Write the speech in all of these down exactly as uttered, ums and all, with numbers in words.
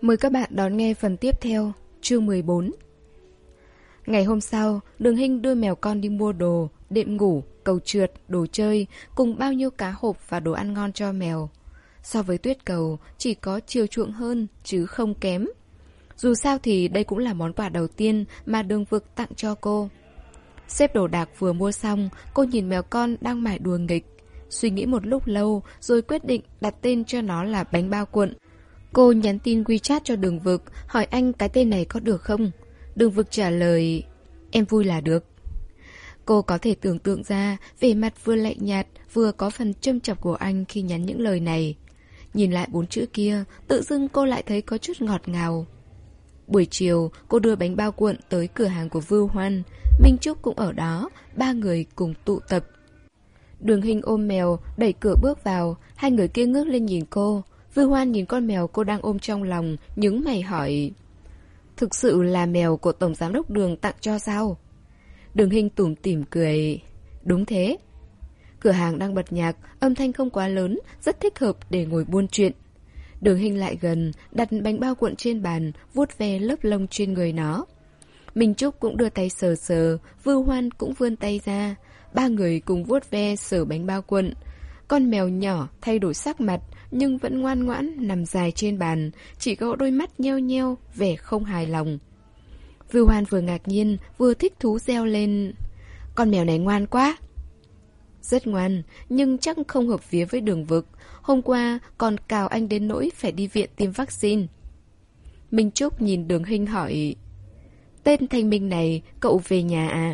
Mời các bạn đón nghe phần tiếp theo, chương mười bốn. Ngày hôm sau, Đường Hinh đưa mèo con đi mua đồ, đệm ngủ, cầu trượt, đồ chơi, cùng bao nhiêu cá hộp và đồ ăn ngon cho mèo. So với tuyết cầu, chỉ có chiều chuộng hơn, chứ không kém. Dù sao thì đây cũng là món quà đầu tiên mà Đường Vực tặng cho cô. Xếp đồ đạc vừa mua xong, cô nhìn mèo con đang mải đùa nghịch. Suy nghĩ một lúc lâu rồi quyết định đặt tên cho nó là bánh bao cuộn. Cô nhắn tin WeChat cho Đường Vực, hỏi anh cái tên này có được không? Đường Vực trả lời, em vui là được. Cô có thể tưởng tượng ra vẻ mặt vừa lạnh nhạt vừa có phần châm chọc của anh khi nhắn những lời này. Nhìn lại bốn chữ kia, tự dưng cô lại thấy có chút ngọt ngào. Buổi chiều, cô đưa bánh bao cuộn tới cửa hàng của Vưu Hoan. Minh Trúc cũng ở đó, ba người cùng tụ tập. Đường Hinh ôm mèo, đẩy cửa bước vào, hai người kia ngước lên nhìn cô. Vưu Hoan nhìn con mèo cô đang ôm trong lòng, nhướng mày hỏi, thực sự là mèo của Tổng Giám đốc Đường tặng cho sao? Đường Hinh tủm tỉm cười, đúng thế. Cửa hàng đang bật nhạc, âm thanh không quá lớn, rất thích hợp để ngồi buôn chuyện. Đường Hinh lại gần, đặt bánh bao cuộn trên bàn, vuốt ve lớp lông trên người nó. Minh Trúc cũng đưa tay sờ sờ, Vưu Hoan cũng vươn tay ra. Ba người cùng vuốt ve sờ bánh bao cuộn. Con mèo nhỏ thay đổi sắc mặt, nhưng vẫn ngoan ngoãn nằm dài trên bàn, chỉ có đôi mắt nheo nheo, vẻ không hài lòng. Vưu Hoan vừa ngạc nhiên, vừa thích thú reo lên, con mèo này ngoan quá. Rất ngoan, nhưng chắc không hợp vía với Đường Vực. Hôm qua còn cào anh đến nỗi phải đi viện tiêm vaccine. Minh Trúc nhìn Đường Hinh hỏi, tên Thanh Minh này cậu về nhà à?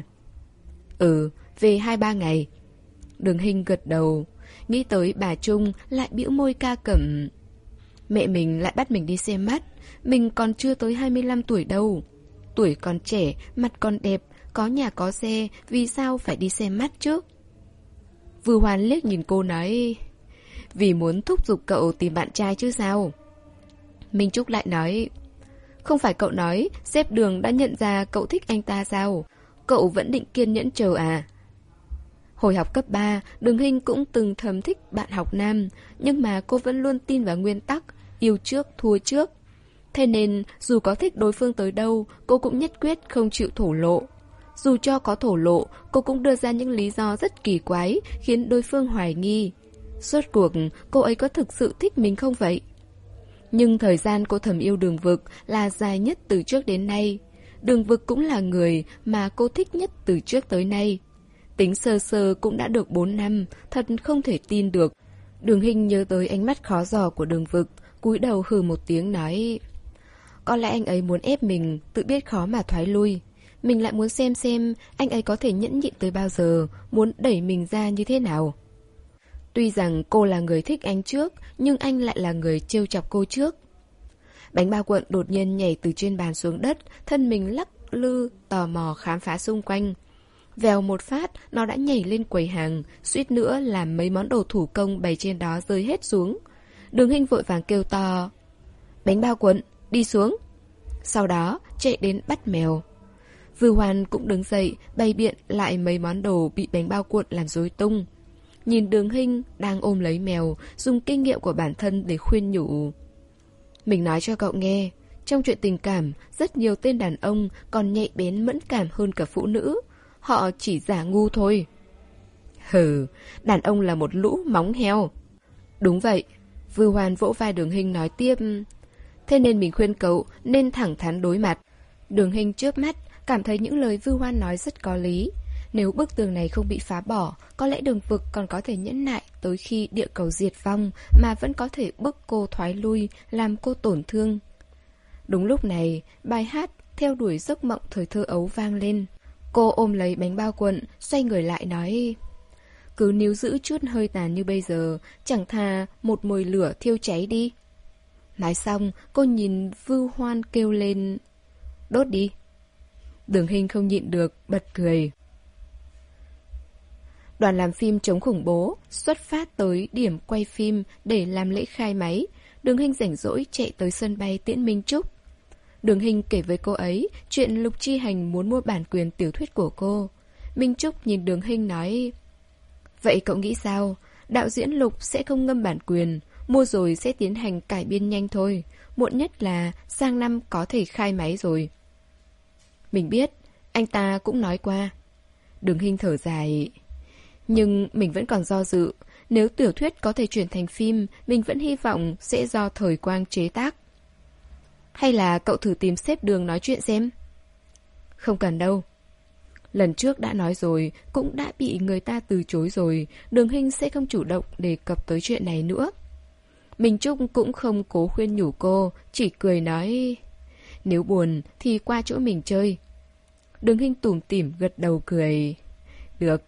Ừ, về hai ba ngày. Đường Hinh gật đầu. Nghĩ tới bà Trung lại bĩu môi ca cẩm, mẹ mình lại bắt mình đi xem mắt. Mình còn chưa tới hai mươi lăm tuổi đâu. Tuổi còn trẻ, mặt còn đẹp, có nhà có xe, vì sao phải đi xem mắt chứ? Vưu Hoan liếc nhìn cô nói, vì muốn thúc giục cậu tìm bạn trai chứ sao? Minh Trúc lại nói, không phải cậu nói sếp Đường đã nhận ra cậu thích anh ta sao? Cậu vẫn định kiên nhẫn chờ à? Hồi học cấp ba, Đường Hinh cũng từng thầm thích bạn học nam, nhưng mà cô vẫn luôn tin vào nguyên tắc yêu trước thua trước. Thế nên dù có thích đối phương tới đâu, cô cũng nhất quyết không chịu thổ lộ. Dù cho có thổ lộ, cô cũng đưa ra những lý do rất kỳ quái, khiến đối phương hoài nghi. Rốt cuộc, cô ấy có thực sự thích mình không vậy? Nhưng thời gian cô thầm yêu Đường Vực là dài nhất từ trước đến nay. Đường Vực cũng là người mà cô thích nhất từ trước tới nay. Tính sơ sơ cũng đã được bốn năm, thật không thể tin được. Đường Hinh nhớ tới ánh mắt khó dò của Đường Vực, cúi đầu hừ một tiếng nói, có lẽ anh ấy muốn ép mình, tự biết khó mà thoái lui. Mình lại muốn xem xem anh ấy có thể nhẫn nhịn tới bao giờ, muốn đẩy mình ra như thế nào. Tuy rằng cô là người thích anh trước, nhưng anh lại là người trêu chọc cô trước. Bánh bao cuộn đột nhiên nhảy từ trên bàn xuống đất, thân mình lắc lư, tò mò khám phá xung quanh. Vèo một phát, nó đã nhảy lên quầy hàng, suýt nữa làm mấy món đồ thủ công bày trên đó rơi hết xuống. Đường Hinh vội vàng kêu to, bánh bao cuộn, đi xuống. Sau đó chạy đến bắt mèo. Vưu Hoan cũng đứng dậy, bày biện lại mấy món đồ bị bánh bao cuộn làm rối tung. Nhìn Đường Hinh đang ôm lấy mèo, dùng kinh nghiệm của bản thân để khuyên nhủ, mình nói cho cậu nghe, trong chuyện tình cảm, rất nhiều tên đàn ông còn nhạy bén mẫn cảm hơn cả phụ nữ. Họ chỉ giả ngu thôi. Hừ, đàn ông là một lũ móng heo. Đúng vậy. Vưu Hoan vỗ vai Đường Hinh nói tiếp, thế nên mình khuyên cậu nên thẳng thắn đối mặt. Đường Hinh chớp mắt, cảm thấy những lời Vưu Hoan nói rất có lý. Nếu bức tường này không bị phá bỏ, có lẽ Đường Vực còn có thể nhẫn nại tới khi địa cầu diệt vong, mà vẫn có thể bức cô thoái lui, làm cô tổn thương. Đúng lúc này, bài hát Theo đuổi giấc mộng thời thơ ấu vang lên. Cô ôm lấy bánh bao cuộn, xoay người lại nói, cứ níu giữ chút hơi tàn như bây giờ, chẳng thà một mồi lửa thiêu cháy đi. Nói xong, cô nhìn Vưu Hoan kêu lên, đốt đi. Đường Hinh không nhịn được, bật cười. Đoàn làm phim chống khủng bố xuất phát tới điểm quay phim để làm lễ khai máy. Đường Hinh rảnh rỗi chạy tới sân bay tiễn Minh Trúc. Đường Hinh kể với cô ấy chuyện Lục Chi Hành muốn mua bản quyền tiểu thuyết của cô. Minh Trúc nhìn Đường Hinh nói, vậy cậu nghĩ sao? Đạo diễn Lục sẽ không ngâm bản quyền, mua rồi sẽ tiến hành cải biên nhanh thôi. muộn nhất là sang năm có thể khai máy rồi. Mình biết, anh ta cũng nói qua. Đường Hinh thở dài. Nhưng mình vẫn còn do dự. Nếu tiểu thuyết có thể chuyển thành phim, mình vẫn hy vọng sẽ do Thời Quang chế tác. Hay là cậu thử tìm sếp Đường nói chuyện xem? Không cần đâu. Lần trước đã nói rồi, cũng đã bị người ta từ chối rồi. Đường Hinh sẽ không chủ động đề cập tới chuyện này nữa. Minh Trúc cũng không cố khuyên nhủ cô, chỉ cười nói: nếu buồn thì qua chỗ mình chơi. Đường Hinh tủm tỉm gật đầu cười. Được.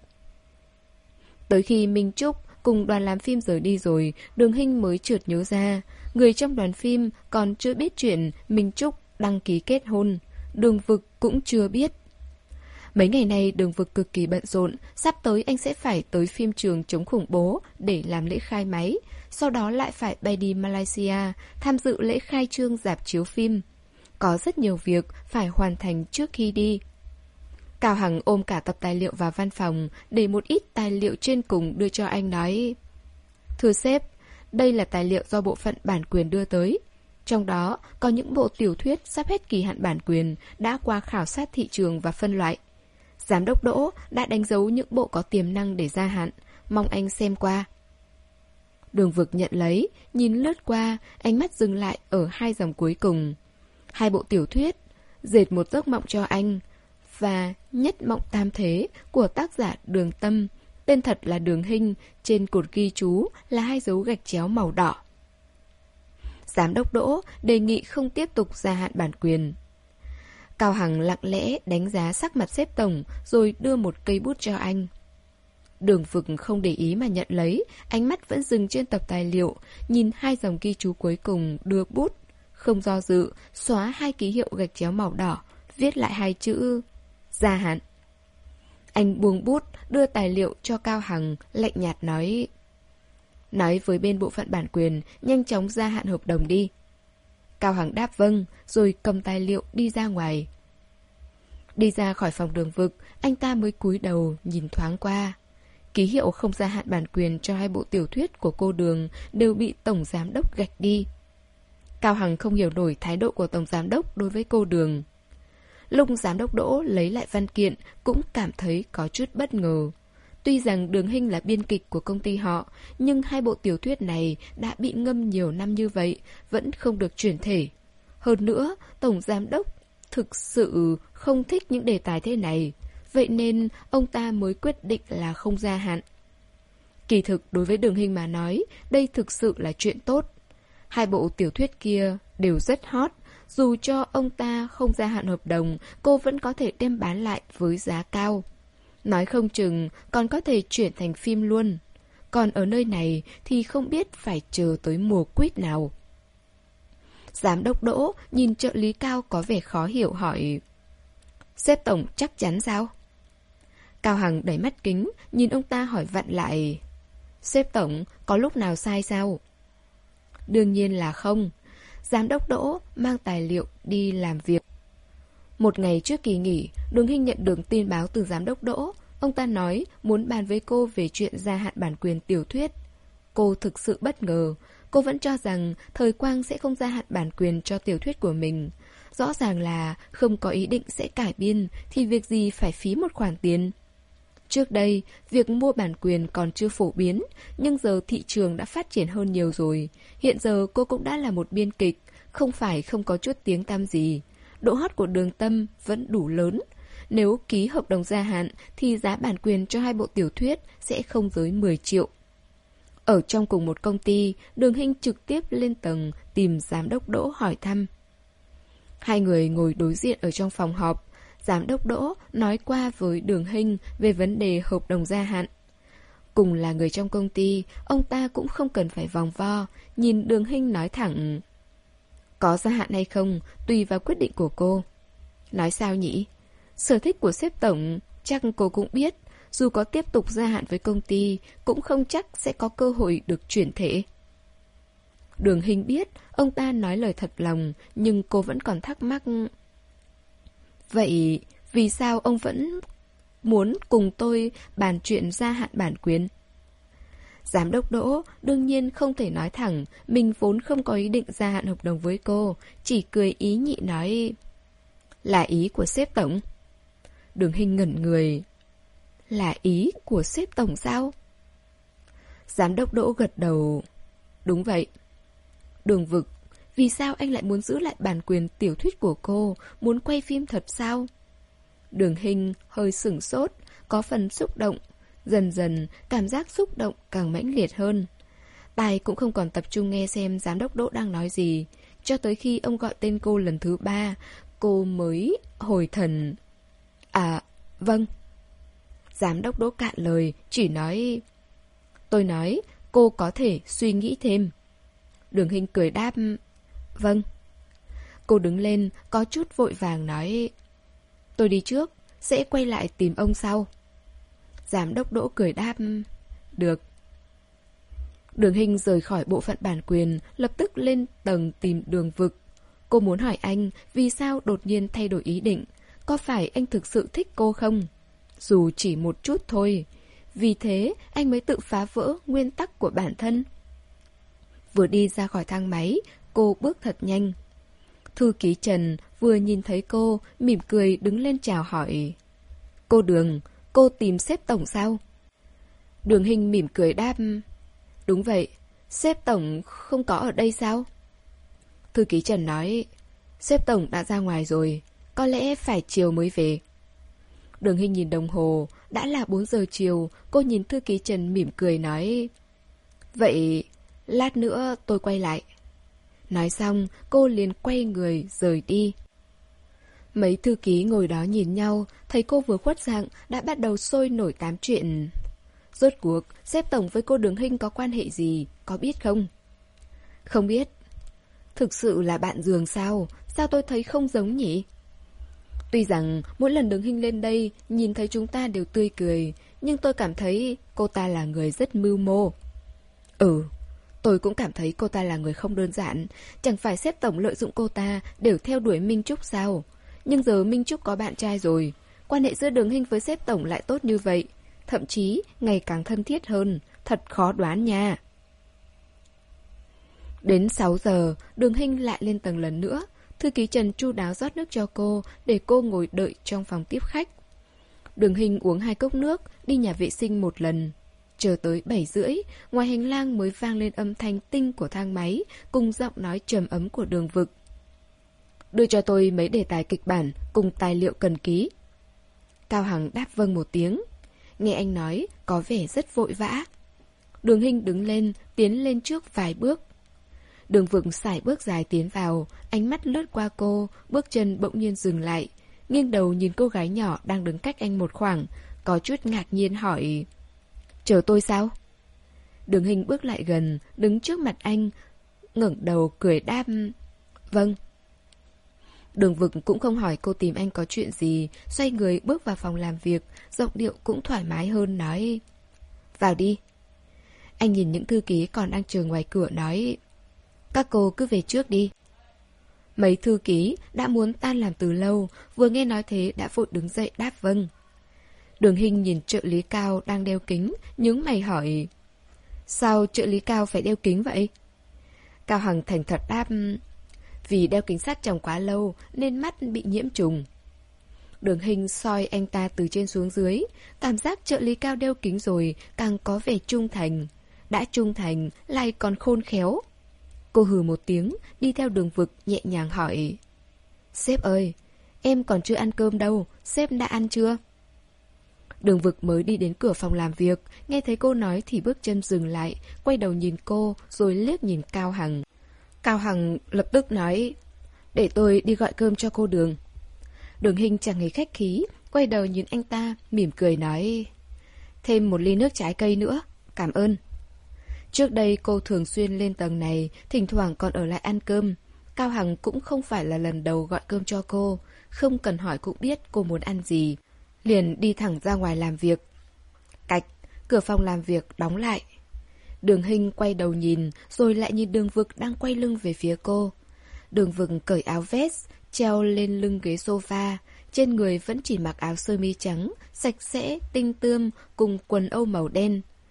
Tới khi Minh Trúc cùng đoàn làm phim rời đi rồi, Đường Hinh mới chợt nhớ ra, người trong đoàn phim còn chưa biết chuyện Minh Trúc đăng ký kết hôn. Đường Vực cũng chưa biết. Mấy ngày nay Đường Vực cực kỳ bận rộn, sắp tới anh sẽ phải tới phim trường chống khủng bố để làm lễ khai máy, sau đó lại phải bay đi Malaysia tham dự lễ khai trương rạp chiếu phim. Có rất nhiều việc phải hoàn thành trước khi đi. Cao Hằng ôm cả tập tài liệu vào văn phòng, để một ít tài liệu trên cùng đưa cho anh nói: thưa sếp, đây là tài liệu do bộ phận bản quyền đưa tới. Trong đó có những bộ tiểu thuyết sắp hết kỳ hạn bản quyền đã qua khảo sát thị trường và phân loại. Giám đốc Đỗ đã đánh dấu những bộ có tiềm năng để gia hạn, mong anh xem qua. Đường Vực nhận lấy, nhìn lướt qua, ánh mắt dừng lại ở hai dòng cuối cùng. Hai bộ tiểu thuyết, Dệt một giấc mộng cho anh và Nhất mộng tam thế của tác giả Đường Tâm, tên thật là Đường Hinh, trên cột ghi chú là hai dấu gạch chéo màu đỏ. Giám đốc Đỗ đề nghị không tiếp tục gia hạn bản quyền. Cao Hằng lặng lẽ đánh giá sắc mặt sếp tổng rồi đưa một cây bút cho anh. Đường Vực không để ý mà nhận lấy, ánh mắt vẫn dừng trên tập tài liệu, nhìn hai dòng ghi chú cuối cùng, đưa bút, không do dự, xóa hai ký hiệu gạch chéo màu đỏ, viết lại hai chữ gia hạn. Anh buông bút, đưa tài liệu cho Cao Hằng, lạnh nhạt nói: nói với bên bộ phận bản quyền, nhanh chóng gia hạn hợp đồng đi. Cao Hằng đáp vâng, rồi cầm tài liệu đi ra ngoài. Đi ra khỏi phòng Đường Vực, anh ta mới cúi đầu nhìn thoáng qua. Ký hiệu không gia hạn bản quyền cho hai bộ tiểu thuyết của cô Đường đều bị Tổng Giám đốc gạch đi. Cao Hằng không hiểu nổi thái độ của Tổng Giám đốc đối với cô Đường. Lúc Giám đốc Đỗ lấy lại văn kiện cũng cảm thấy có chút bất ngờ. Tuy rằng Đường Hinh là biên kịch của công ty họ, nhưng hai bộ tiểu thuyết này đã bị ngâm nhiều năm như vậy, vẫn không được chuyển thể. Hơn nữa, Tổng Giám đốc thực sự không thích những đề tài thế này, vậy nên ông ta mới quyết định là không gia hạn. Kỳ thực đối với Đường Hinh mà nói, đây thực sự là chuyện tốt. Hai bộ tiểu thuyết kia đều rất hot, dù cho ông ta không gia hạn hợp đồng, cô vẫn có thể đem bán lại với giá cao. Nói không chừng còn có thể chuyển thành phim luôn. Còn ở nơi này thì không biết phải chờ tới mùa quýt nào. Giám đốc Đỗ nhìn trợ lý Cao có vẻ khó hiểu hỏi: sếp tổng chắc chắn sao? Cao Hằng đẩy mắt kính, nhìn ông ta hỏi vặn lại: sếp tổng có lúc nào sai sao? Đương nhiên là không. Giám đốc Đỗ mang tài liệu đi làm việc. Một ngày trước kỳ nghỉ, Đường Hinh nhận được tin báo từ Giám đốc Đỗ. Ông ta nói muốn bàn với cô về chuyện gia hạn bản quyền tiểu thuyết. Cô thực sự bất ngờ. Cô vẫn cho rằng Thời Quang sẽ không gia hạn bản quyền cho tiểu thuyết của mình. Rõ ràng là không có ý định sẽ cải biên, thì việc gì phải phí một khoản tiền. Trước đây, việc mua bản quyền còn chưa phổ biến, nhưng giờ thị trường đã phát triển hơn nhiều rồi. Hiện giờ cô cũng đã là một biên kịch, không phải không có chút tiếng tăm gì. Độ hot của Đường Tâm vẫn đủ lớn. Nếu ký hợp đồng gia hạn thì giá bản quyền cho hai bộ tiểu thuyết sẽ không dưới mười triệu. Ở trong cùng một công ty, Đường Hinh trực tiếp lên tầng tìm Giám đốc Đỗ hỏi thăm. Hai người ngồi đối diện ở trong phòng họp. Giám đốc Đỗ nói qua với Đường Hinh về vấn đề hợp đồng gia hạn. Cùng là người trong công ty, ông ta cũng không cần phải vòng vo, nhìn Đường Hinh nói thẳng: có gia hạn hay không, tùy vào quyết định của cô. Nói sao nhỉ? Sở thích của sếp tổng, chắc cô cũng biết, dù có tiếp tục gia hạn với công ty, cũng không chắc sẽ có cơ hội được chuyển thể. Đường Hinh biết, ông ta nói lời thật lòng, nhưng cô vẫn còn thắc mắc. Vậy, vì sao ông vẫn muốn cùng tôi bàn chuyện gia hạn bản quyền? Giám đốc Đỗ đương nhiên không thể nói thẳng, mình vốn không có ý định gia hạn hợp đồng với cô, chỉ cười ý nhị nói: Là ý của sếp tổng. Đường Hinh ngẩn người. Là ý của sếp tổng sao? Giám đốc Đỗ gật đầu. Đúng vậy. Đường Vực, vì sao anh lại muốn giữ lại bản quyền tiểu thuyết của cô, muốn quay phim thật sao? Đường Hinh hơi sửng sốt, có phần xúc động. Dần dần, cảm giác xúc động càng mãnh liệt hơn. Tai cũng không còn tập trung nghe xem giám đốc Đỗ đang nói gì. Cho tới khi ông gọi tên cô lần thứ ba, cô mới hồi thần. À, vâng. Giám đốc Đỗ cạn lời, chỉ nói: Tôi nói, cô có thể suy nghĩ thêm. Đường Hinh cười đáp: Vâng. Cô đứng lên, có chút vội vàng nói: Tôi đi trước, sẽ quay lại tìm ông sau. Giám đốc Đỗ cười đáp: Được. Đường Hinh rời khỏi bộ phận bản quyền, lập tức lên tầng tìm Đường Vực. Cô muốn hỏi anh vì sao đột nhiên thay đổi ý định. Có phải anh thực sự thích cô không? Dù chỉ một chút thôi. Vì thế anh mới tự phá vỡ nguyên tắc của bản thân. Vừa đi ra khỏi thang máy, cô bước thật nhanh. Thư ký Trần vừa nhìn thấy cô, mỉm cười đứng lên chào hỏi: Cô Đường, cô tìm sếp tổng sao? Đường Hinh mỉm cười đáp: Đúng vậy, sếp tổng không có ở đây sao? Thư ký Trần nói: Sếp tổng đã ra ngoài rồi, có lẽ phải chiều mới về. Đường Hinh nhìn đồng hồ, đã là bốn giờ chiều. Cô nhìn thư ký Trần mỉm cười nói: Vậy lát nữa tôi quay lại. Nói xong cô liền quay người rời đi. Mấy thư ký ngồi đó nhìn nhau, thấy cô vừa khuất dạng đã bắt đầu sôi nổi tám chuyện. Rốt cuộc sếp tổng với cô Đường Hinh có quan hệ gì, có biết không? Không biết. Thực sự là bạn giường sao? Sao tôi thấy không giống nhỉ? Tuy rằng mỗi lần Đường Hinh lên đây nhìn thấy chúng ta đều tươi cười, nhưng tôi cảm thấy cô ta là người rất mưu mô. Ừ, tôi cũng cảm thấy cô ta là người không đơn giản. Chẳng phải sếp tổng lợi dụng cô ta đều theo đuổi Minh Trúc sao? Nhưng giờ Minh Trúc có bạn trai rồi, quan hệ giữa Đường Hinh với sếp tổng lại tốt như vậy, thậm chí ngày càng thân thiết hơn. Thật khó đoán nha. Đến sáu giờ, Đường Hinh lại lên tầng lần nữa. Thư ký Trần chu đáo rót nước cho cô, để cô ngồi đợi trong phòng tiếp khách. Đường Hinh uống hai cốc nước, đi nhà vệ sinh một lần. Chờ tới bảy rưỡi, ngoài hành lang mới vang lên âm thanh tinh của thang máy, cùng giọng nói trầm ấm của Đường Vực. Đưa cho tôi mấy đề tài kịch bản, cùng tài liệu cần ký. Cao Hằng đáp vâng một tiếng. Nghe anh nói, có vẻ rất vội vã. Đường Hinh đứng lên, tiến lên trước vài bước. Đường Vực sải bước dài tiến vào, ánh mắt lướt qua cô, bước chân bỗng nhiên dừng lại. Nghiêng đầu nhìn cô gái nhỏ đang đứng cách anh một khoảng, có chút ngạc nhiên hỏi: Chờ tôi sao? Đường Hinh bước lại gần, đứng trước mặt anh, ngẩng đầu cười đáp: Vâng. Đường Vực cũng không hỏi cô tìm anh có chuyện gì, xoay người bước vào phòng làm việc, giọng điệu cũng thoải mái hơn nói: Vào đi. Anh nhìn những thư ký còn đang chờ ngoài cửa nói: Các cô cứ về trước đi. Mấy thư ký đã muốn tan làm từ lâu, vừa nghe nói thế đã vội đứng dậy đáp vâng. Đường Hinh nhìn trợ lý Cao đang đeo kính, nhướng mày hỏi: Sao trợ lý Cao phải đeo kính vậy? Cao Hằng thành thật đáp: Vì đeo kính sắt trong quá lâu nên mắt bị nhiễm trùng. Đường Hinh soi anh ta từ trên xuống dưới, cảm giác trợ lý Cao đeo kính rồi càng có vẻ trung thành. Đã trung thành lại còn khôn khéo. Cô hừ một tiếng, đi theo Đường Vực nhẹ nhàng hỏi: Sếp ơi, em còn chưa ăn cơm đâu, sếp đã ăn chưa? Đường Vực mới đi đến cửa phòng làm việc, nghe thấy cô nói thì bước chân dừng lại, quay đầu nhìn cô rồi liếc nhìn Cao Hằng. Cao Hằng lập tức nói: Để tôi đi gọi cơm cho cô Đường. Đường Hinh chẳng hề khách khí, quay đầu nhìn anh ta, mỉm cười nói: Thêm một ly nước trái cây nữa, cảm ơn. Trước đây cô thường xuyên lên tầng này, thỉnh thoảng còn ở lại ăn cơm. Cao Hằng cũng không phải là lần đầu gọi cơm cho cô, không cần hỏi cũng biết cô muốn ăn gì. Liền đi thẳng ra ngoài làm việc. Cạch, cửa phòng làm việc đóng lại. Đường Hinh quay đầu nhìn, rồi lại nhìn Đường Vực đang quay lưng về phía cô. Đường Vực cởi áo vest, treo lên lưng ghế sofa. Trên người vẫn chỉ mặc áo sơ mi trắng, sạch sẽ, tinh tươm, cùng quần âu màu đen.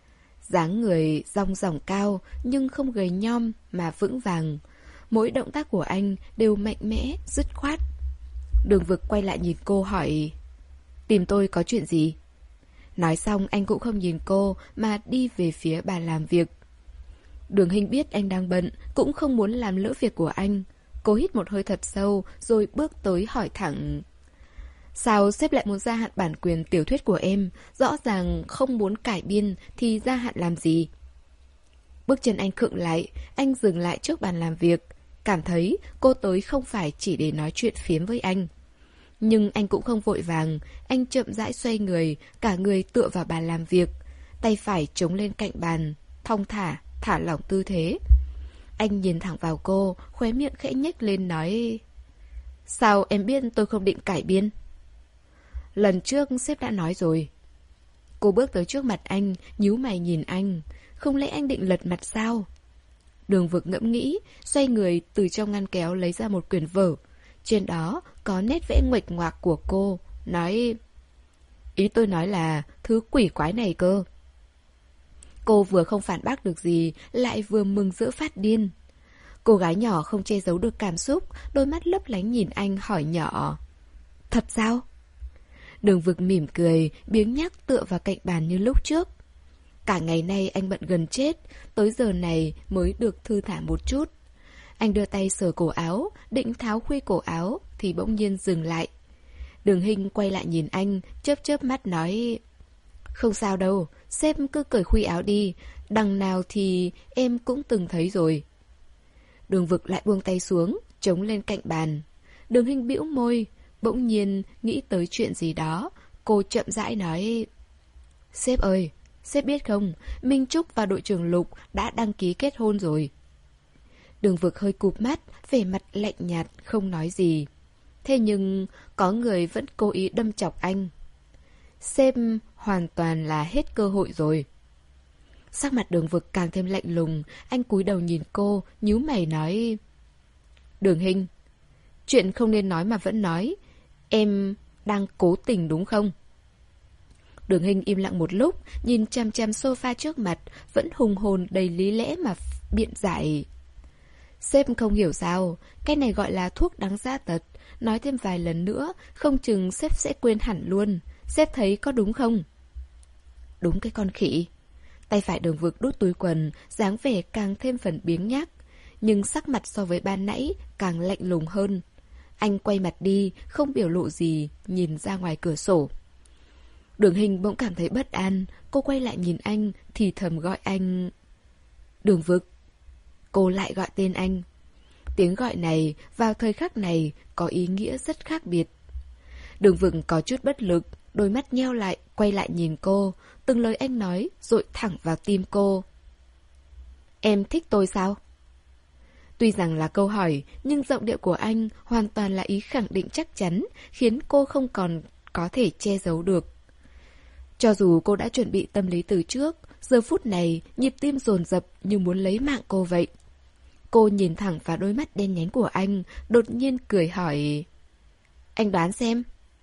Dáng người dong dỏng cao nhưng không gầy nhom mà vững vàng. Mỗi động tác của anh đều mạnh mẽ, dứt khoát. Đường Vực quay lại nhìn cô hỏi: tìm tôi có chuyện gì? Nói xong anh cũng không nhìn cô mà đi về phía bàn làm việc. Đường Hinh biết anh đang bận, cũng không muốn làm lỡ việc của anh. Cô hít một hơi thật sâu rồi bước tới hỏi thẳng: sao sếp lại muốn gia hạn bản quyền tiểu thuyết của em? Rõ ràng không muốn cải biên thì gia hạn làm gì? Bước chân anh khựng lại, anh dừng lại trước bàn làm việc, cảm thấy cô tới không phải chỉ để nói chuyện phiếm với anh. Nhưng anh cũng không vội vàng, anh chậm rãi xoay người, cả người tựa vào bàn làm việc, tay phải chống lên cạnh bàn, thong thả, thả lỏng tư thế. Anh nhìn thẳng vào cô, khóe miệng khẽ nhếch lên nói: sao em biết tôi không định cải biên? Lần trước sếp đã nói rồi. Cô bước tới trước mặt anh, nhíu mày nhìn anh. Không lẽ anh định lật mặt sao? Đường Vực ngẫm nghĩ, xoay người từ trong ngăn kéo lấy ra một quyển vở. Trên đó có nét vẽ nguệch ngoạc của cô, nói: ý tôi nói là thứ quỷ quái này cơ. Cô vừa không phản bác được gì, lại vừa mừng rỡ phát điên. Cô gái nhỏ không che giấu được cảm xúc, đôi mắt lấp lánh nhìn anh hỏi nhỏ: thật sao? Đường Vực mỉm cười, biếng nhác tựa vào cạnh bàn như lúc trước. Cả ngày nay anh bận gần chết, tới giờ này mới được thư thả một chút. Anh đưa tay sờ cổ áo, định tháo khuy cổ áo thì bỗng nhiên dừng lại. Đường Hinh quay lại nhìn anh, chớp chớp mắt nói: không sao đâu, sếp cứ cởi khuy áo đi, đằng nào thì em cũng từng thấy rồi. Đường Vực lại buông tay xuống, chống lên cạnh bàn. Đường Hinh bĩu môi, bỗng nhiên nghĩ tới chuyện gì đó. Cô chậm rãi nói: sếp ơi, sếp biết không, Minh Trúc và đội trưởng Lục đã đăng ký kết hôn rồi. Đường Vực hơi cụp mắt, vẻ mặt lạnh nhạt, không nói gì. Thế nhưng có người vẫn cố ý đâm chọc anh. Sếp hoàn toàn là hết cơ hội rồi. Sắc mặt Đường Vực càng thêm lạnh lùng, anh cúi đầu nhìn cô, nhíu mày nói: Đường Hinh, chuyện không nên nói mà vẫn nói, em đang cố tình đúng không? Đường Hinh im lặng một lúc, nhìn chằm chằm sofa trước mặt, vẫn hùng hồn đầy lý lẽ mà biện giải. Sếp không hiểu sao, cái này gọi là thuốc đáng giá tật. Nói thêm vài lần nữa, không chừng sếp sẽ quên hẳn luôn. Sếp thấy có đúng không? Đúng cái con khỉ. Tay phải Đường Vực đút túi quần, dáng vẻ càng thêm phần biếng nhác. Nhưng sắc mặt so với ban nãy càng lạnh lùng hơn. Anh quay mặt đi, không biểu lộ gì, nhìn ra ngoài cửa sổ. Đường Hinh bỗng cảm thấy bất an. Cô quay lại nhìn anh, thì thầm gọi anh: Đường Vực. Cô lại gọi tên anh. Tiếng gọi này vào thời khắc này có ý nghĩa rất khác biệt. Đường Vực có chút bất lực, đôi mắt nheo lại, quay lại nhìn cô. Từng lời anh nói dội thẳng vào tim cô. Em thích tôi sao? Tuy rằng là câu hỏi, nhưng giọng điệu của anh hoàn toàn là ý khẳng định chắc chắn, khiến cô không còn có thể che giấu được. Cho dù cô đã chuẩn bị tâm lý từ trước, giờ phút này nhịp tim dồn dập như muốn lấy mạng cô vậy. Cô nhìn thẳng vào đôi mắt đen nhánh của anh, đột nhiên cười hỏi: Anh đoán xem.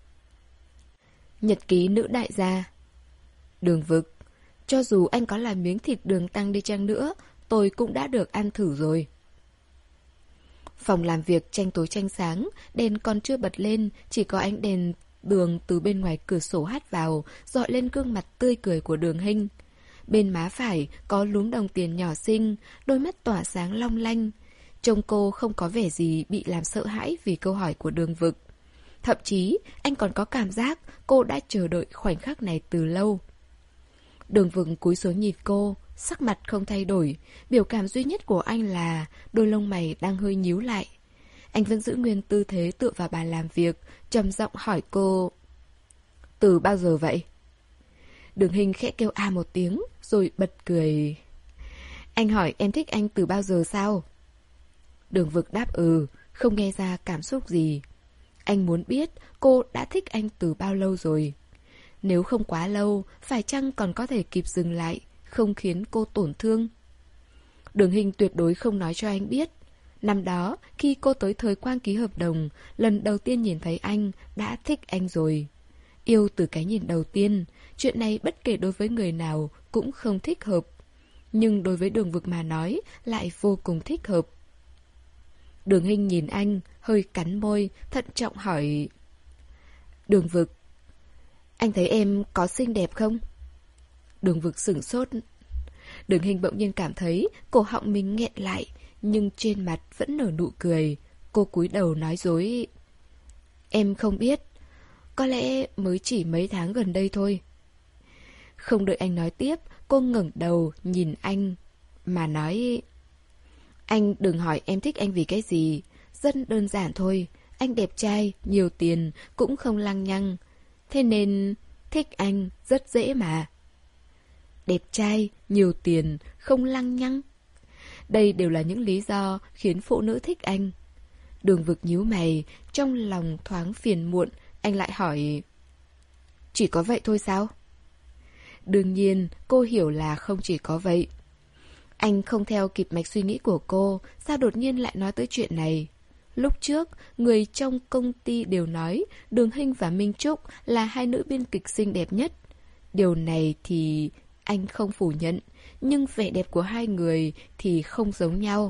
Nhật ký nữ đại gia. Đường Vực, cho dù anh có làm miếng thịt đường tăng đi chăng nữa, tôi cũng đã được ăn thử rồi. Phòng làm việc tranh tối tranh sáng, đèn còn chưa bật lên, chỉ có ánh đèn đường từ bên ngoài cửa sổ hắt vào, rọi lên gương mặt tươi cười của Đường Hinh. Bên má phải có lúm đồng tiền nhỏ xinh, đôi mắt tỏa sáng long lanh. Trông cô không có vẻ gì bị làm sợ hãi vì câu hỏi của Đường Vực. Thậm chí, anh còn có cảm giác cô đã chờ đợi khoảnh khắc này từ lâu. Đường Vực cúi xuống nhìn cô, sắc mặt không thay đổi. Biểu cảm duy nhất của anh là đôi lông mày đang hơi nhíu lại. Anh vẫn giữ nguyên tư thế tựa vào bàn làm việc, trầm giọng hỏi cô: Từ bao giờ vậy? Đường Hinh khẽ kêu a một tiếng, rồi bật cười. Anh hỏi em thích anh từ bao giờ sao? Đường Vực đáp ừ, không nghe ra cảm xúc gì. Anh muốn biết cô đã thích anh từ bao lâu rồi. Nếu không quá lâu, phải chăng còn có thể kịp dừng lại, không khiến cô tổn thương? Đường Hinh tuyệt đối không nói cho anh biết. Năm đó, khi cô tới thời Quang ký hợp đồng, lần đầu tiên nhìn thấy anh, đã thích anh rồi. Yêu từ cái nhìn đầu tiên, chuyện này bất kể đối với người nào cũng không thích hợp. nhưng đối với Đường Vực mà nói lại vô cùng thích hợp. Đường Hinh nhìn anh, hơi cắn môi, thận trọng hỏi: Đường Vực, anh thấy em có xinh đẹp không? Đường Vực sửng sốt. Đường Hinh bỗng nhiên cảm thấy cổ họng mình nghẹn lại, nhưng trên mặt vẫn nở nụ cười. Cô cúi đầu nói dối: Em không biết, có lẽ mới chỉ mấy tháng gần đây thôi. Không đợi anh nói tiếp, cô ngẩng đầu nhìn anh mà nói: Anh đừng hỏi em thích anh vì cái gì. Rất đơn giản thôi. Anh đẹp trai, nhiều tiền, cũng không lăng nhăng. Thế nên thích anh rất dễ mà. Đẹp trai, nhiều tiền, không lăng nhăng. Đây đều là những lý do khiến phụ nữ thích anh. Đường Vực nhíu mày, trong lòng thoáng phiền muộn. Anh lại hỏi: Chỉ có vậy thôi sao? Đương nhiên, cô hiểu là không chỉ có vậy. Anh không theo kịp mạch suy nghĩ của cô, sao đột nhiên lại nói tới chuyện này? Lúc trước, người trong công ty đều nói Đường Hinh và Minh Trúc là hai nữ biên kịch xinh đẹp nhất. Điều này thì anh không phủ nhận, nhưng vẻ đẹp của hai người thì không giống nhau.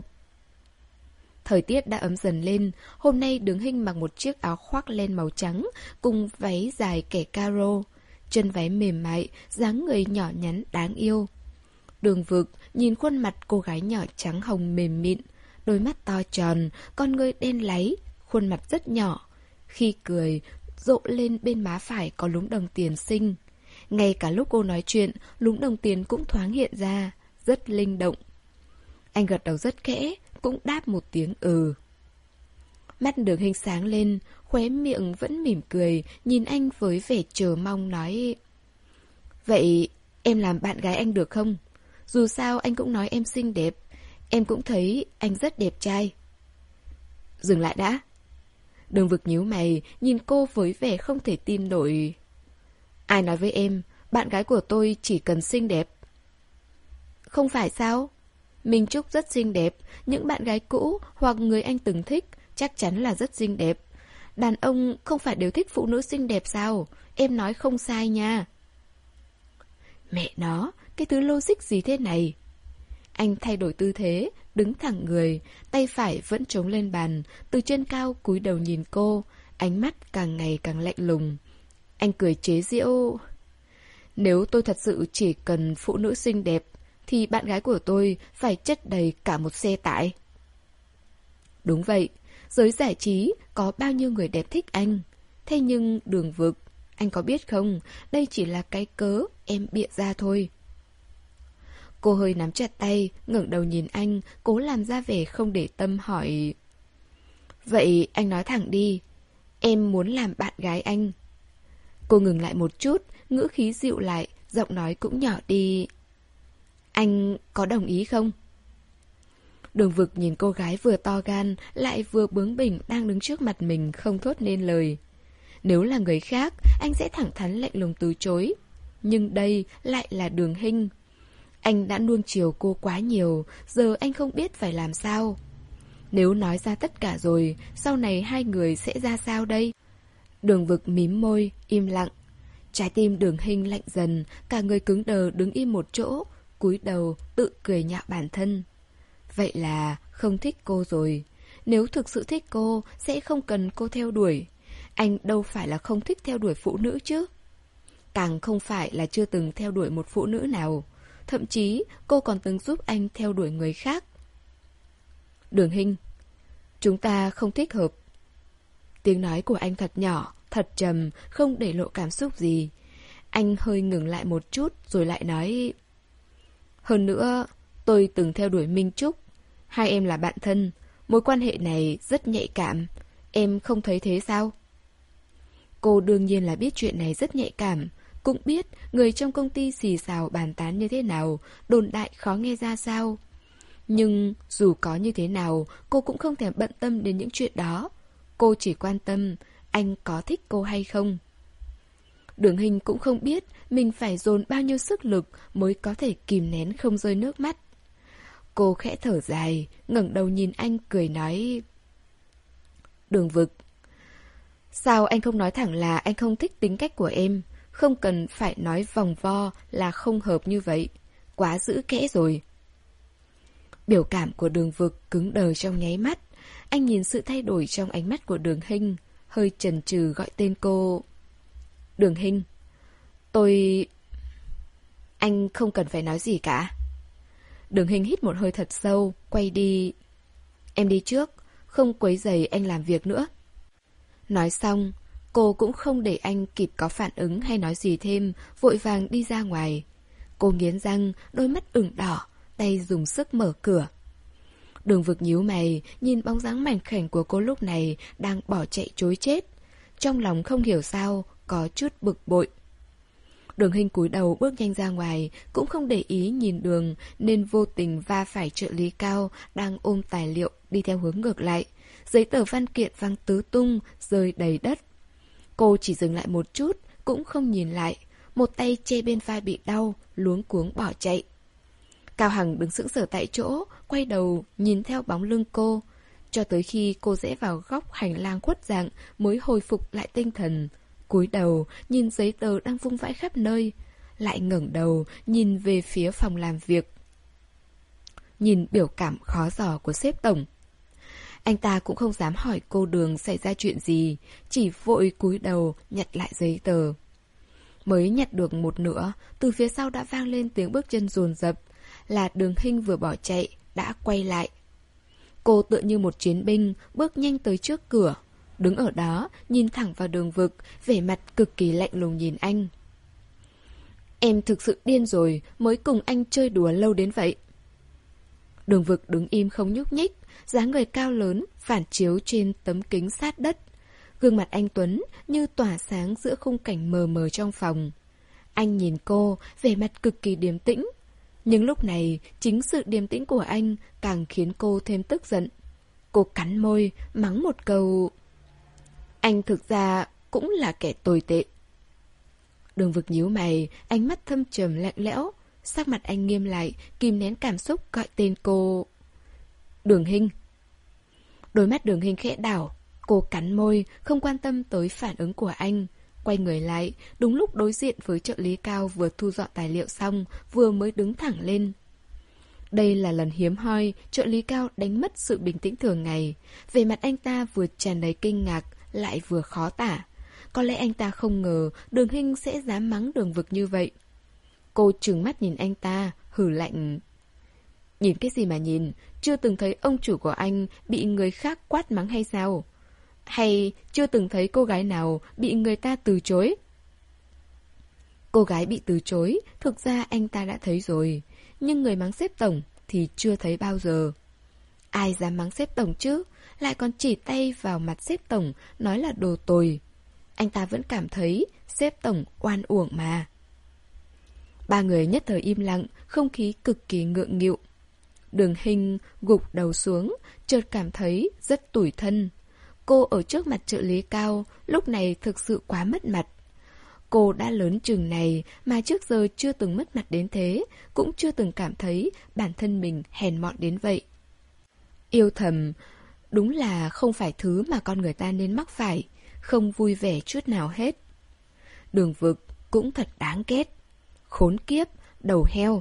Thời tiết đã ấm dần lên, hôm nay Đường Hinh mặc một chiếc áo khoác len màu trắng cùng váy dài kẻ caro. Chân váy mềm mại, dáng người nhỏ nhắn đáng yêu. Đường Vực nhìn khuôn mặt cô gái nhỏ trắng hồng mềm mịn, đôi mắt to tròn, con ngươi đen láy, khuôn mặt rất nhỏ. Khi cười, rộ lên bên má phải có lúm đồng tiền xinh. Ngay cả lúc cô nói chuyện, lúm đồng tiền cũng thoáng hiện ra, rất linh động. Anh gật đầu rất khẽ, cũng đáp một tiếng ừ. Mắt Đường Hinh sáng lên, khóe miệng vẫn mỉm cười, nhìn anh với vẻ chờ mong nói: Vậy em làm bạn gái anh được không? Dù sao anh cũng nói em xinh đẹp, em cũng thấy anh rất đẹp trai. Dừng lại đã. Đường Vực nhíu mày, nhìn cô với vẻ không thể tin nổi. Ai nói với em, bạn gái của tôi chỉ cần xinh đẹp? Không phải sao? Minh Trúc rất xinh đẹp, những bạn gái cũ hoặc người anh từng thích chắc chắn là rất xinh đẹp. Đàn ông không phải đều thích phụ nữ xinh đẹp sao? Em nói không sai nha. Mẹ nó, cái thứ logic gì thế này? Anh thay đổi tư thế, đứng thẳng người, tay phải vẫn chống lên bàn, từ trên cao cúi đầu nhìn cô, ánh mắt càng ngày càng lạnh lùng. Anh cười chế giễu. Nếu tôi thật sự chỉ cần phụ nữ xinh đẹp, thì bạn gái của tôi phải chất đầy cả một xe tải. Đúng vậy, giới giải trí có bao nhiêu người đẹp thích anh. Thế nhưng Đường Vực, anh có biết không, đây chỉ là cái cớ em bịa ra thôi. Cô hơi nắm chặt tay, ngẩng đầu nhìn anh, cố làm ra vẻ không để tâm hỏi: Vậy anh nói thẳng đi, em muốn làm bạn gái anh. Cô ngừng lại một chút, ngữ khí dịu lại, giọng nói cũng nhỏ đi. Anh có đồng ý không? Đường Vực nhìn cô gái vừa to gan lại vừa bướng bỉnh đang đứng trước mặt mình, không thốt nên lời. Nếu là người khác, anh sẽ thẳng thắn lạnh lùng từ chối. Nhưng đây lại là Đường Hinh. Anh đã nuông chiều cô quá nhiều, giờ anh không biết phải làm sao. Nếu nói ra tất cả rồi, sau này hai người sẽ ra sao đây? Đường Vực mím môi, im lặng. Trái tim Đường Hinh lạnh dần, cả người cứng đờ đứng im một chỗ, cúi đầu tự cười nhạo bản thân. Vậy là không thích cô rồi. Nếu thực sự thích cô, sẽ không cần cô theo đuổi. Anh đâu phải là không thích theo đuổi phụ nữ chứ. Càng không phải là chưa từng theo đuổi một phụ nữ nào. Thậm chí cô còn từng giúp anh theo đuổi người khác. Đường Hinh, chúng ta không thích hợp. Tiếng nói của anh thật nhỏ, thật trầm, không để lộ cảm xúc gì. Anh hơi ngừng lại một chút rồi lại nói: Hơn nữa, tôi từng theo đuổi Minh Trúc. Hai em là bạn thân, mối quan hệ này rất nhạy cảm. Em không thấy thế sao? Cô đương nhiên là biết chuyện này rất nhạy cảm, cũng biết người trong công ty xì xào bàn tán như thế nào, đồn đại khó nghe ra sao. Nhưng dù có như thế nào, cô cũng không thèm bận tâm đến những chuyện đó. Cô chỉ quan tâm anh có thích cô hay không. Đường Hinh cũng không biết mình phải dồn bao nhiêu sức lực mới có thể kìm nén không rơi nước mắt. Cô khẽ thở dài, ngẩng đầu nhìn anh cười nói: Đường Vực, sao anh không nói thẳng là anh không thích tính cách của em? Không cần phải nói vòng vo là không hợp như vậy. Quá giữ kẽ rồi. Biểu cảm của Đường Vực cứng đờ trong nháy mắt. Anh nhìn sự thay đổi trong ánh mắt của Đường Hinh, hơi chần chừ gọi tên cô. Đường Hinh. Tôi... Anh không cần phải nói gì cả. Đường Hinh hít một hơi thật sâu, quay đi. Em đi trước, không quấy rầy anh làm việc nữa. Nói xong, cô cũng không để anh kịp có phản ứng hay nói gì thêm, vội vàng đi ra ngoài. Cô nghiến răng, đôi mắt ửng đỏ, tay dùng sức mở cửa. Đường Vực nhíu mày, nhìn bóng dáng mảnh khảnh của cô lúc này đang bỏ chạy trối chết. Trong lòng không hiểu sao, có chút bực bội. Đường Hinh cúi đầu bước nhanh ra ngoài, cũng không để ý nhìn đường nên vô tình va phải trợ lý Cao đang ôm tài liệu đi theo hướng ngược lại. Giấy tờ văn kiện văng tứ tung, rơi đầy đất. Cô chỉ dừng lại một chút, cũng không nhìn lại. Một tay che bên vai bị đau, luống cuống bỏ chạy. Cao Hằng đứng sững sờ tại chỗ, quay đầu nhìn theo bóng lưng cô. Cho tới khi cô rẽ vào góc hành lang khuất dạng mới hồi phục lại tinh thần. Cúi đầu nhìn giấy tờ đang vung vãi khắp nơi, lại ngẩng đầu nhìn về phía phòng làm việc. Nhìn biểu cảm khó dò của sếp tổng. Anh ta cũng không dám hỏi cô Đường xảy ra chuyện gì, chỉ vội cúi đầu nhặt lại giấy tờ. Mới nhặt được một nửa, từ phía sau đã vang lên tiếng bước chân dồn dập, là Đường Hinh vừa bỏ chạy, đã quay lại. Cô tựa như một chiến binh, bước nhanh tới trước cửa. Đứng ở đó, nhìn thẳng vào Đường Vực, vẻ mặt cực kỳ lạnh lùng nhìn anh. Em thực sự điên rồi, mới cùng anh chơi đùa lâu đến vậy. Đường Vực đứng im không nhúc nhích, dáng người cao lớn, phản chiếu trên tấm kính sát đất. Gương mặt anh Tuấn như tỏa sáng giữa khung cảnh mờ mờ trong phòng. Anh nhìn cô, vẻ mặt cực kỳ điềm tĩnh. Nhưng lúc này, chính sự điềm tĩnh của anh càng khiến cô thêm tức giận. Cô cắn môi, mắng một câu. Anh thực ra cũng là kẻ tồi tệ. Đường Vực nhíu mày, ánh mắt thâm trầm lạnh lẽo. Sắc mặt anh nghiêm lại, kìm nén cảm xúc gọi tên cô. Đường Hinh. Đôi mắt Đường Hinh khẽ đảo. Cô cắn môi, không quan tâm tới phản ứng của anh. Quay người lại, đúng lúc đối diện với trợ lý Cao vừa thu dọn tài liệu xong, vừa mới đứng thẳng lên. Đây là lần hiếm hoi, trợ lý Cao đánh mất sự bình tĩnh thường ngày. Về mặt anh ta vừa tràn đầy kinh ngạc, lại vừa khó tả. Có lẽ anh ta không ngờ Đường Hinh sẽ dám mắng Đường Vực như vậy. Cô trừng mắt nhìn anh ta, hừ lạnh. Nhìn cái gì mà nhìn, chưa từng thấy ông chủ của anh bị người khác quát mắng hay sao? Hay chưa từng thấy cô gái nào bị người ta từ chối? Cô gái bị từ chối, thực ra anh ta đã thấy rồi. Nhưng người mắng sếp tổng thì chưa thấy bao giờ. Ai dám mắng sếp tổng chứ? Lại còn chỉ tay vào mặt sếp tổng, nói là đồ tồi. Anh ta vẫn cảm thấy sếp tổng oan uổng mà. Ba người nhất thời im lặng, không khí cực kỳ ngượng nghịu. Đường Hinh gục đầu xuống, chợt cảm thấy rất tủi thân. Cô ở trước mặt trợ lý Cao, lúc này thực sự quá mất mặt. Cô đã lớn chừng này mà trước giờ chưa từng mất mặt đến thế, cũng chưa từng cảm thấy bản thân mình hèn mọn đến vậy. Yêu thầm, đúng là không phải thứ mà con người ta nên mắc phải, không vui vẻ chút nào hết. Đường Vực cũng thật đáng ghét. Khốn kiếp, đầu heo.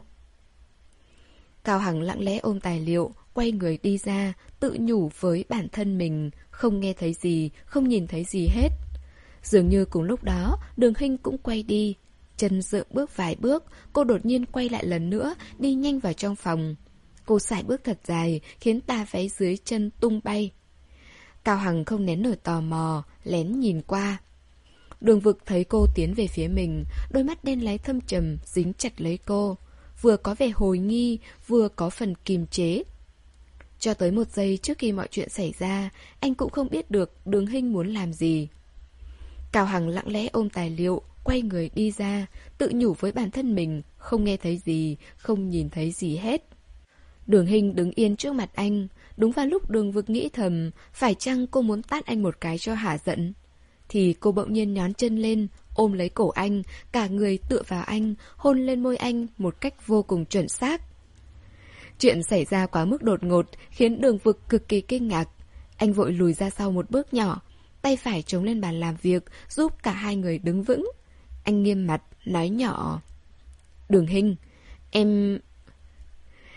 Cao Hằng lặng lẽ ôm tài liệu, quay người đi ra, tự nhủ với bản thân mình, không nghe thấy gì, không nhìn thấy gì hết. Dường như cùng lúc đó, Đường Hinh cũng quay đi. Chân dựa bước vài bước, cô đột nhiên quay lại lần nữa, đi nhanh vào trong phòng. Cô sải bước thật dài, khiến tà váy dưới chân tung bay. Cao Hằng không nén nổi tò mò, lén nhìn qua. Đường Vực thấy cô tiến về phía mình, đôi mắt đen láy thâm trầm dính chặt lấy cô. Vừa có vẻ hồi nghi, vừa có phần kìm chế. Cho tới một giây trước khi mọi chuyện xảy ra, anh cũng không biết được Đường Hinh muốn làm gì. Cao Hằng lặng lẽ ôm tài liệu, quay người đi ra, tự nhủ với bản thân mình, không nghe thấy gì, không nhìn thấy gì hết. Đường Hinh đứng yên trước mặt anh, đúng vào lúc Đường Vực nghĩ thầm, phải chăng cô muốn tát anh một cái cho hả giận. Thì cô bỗng nhiên nhón chân lên, ôm lấy cổ anh, cả người tựa vào anh, hôn lên môi anh một cách vô cùng chuẩn xác. Chuyện xảy ra quá mức đột ngột, khiến Đường Vực cực kỳ kinh ngạc. Anh vội lùi ra sau một bước nhỏ, tay phải chống lên bàn làm việc, giúp cả hai người đứng vững. Anh nghiêm mặt, nói nhỏ. Đường Hinh, em...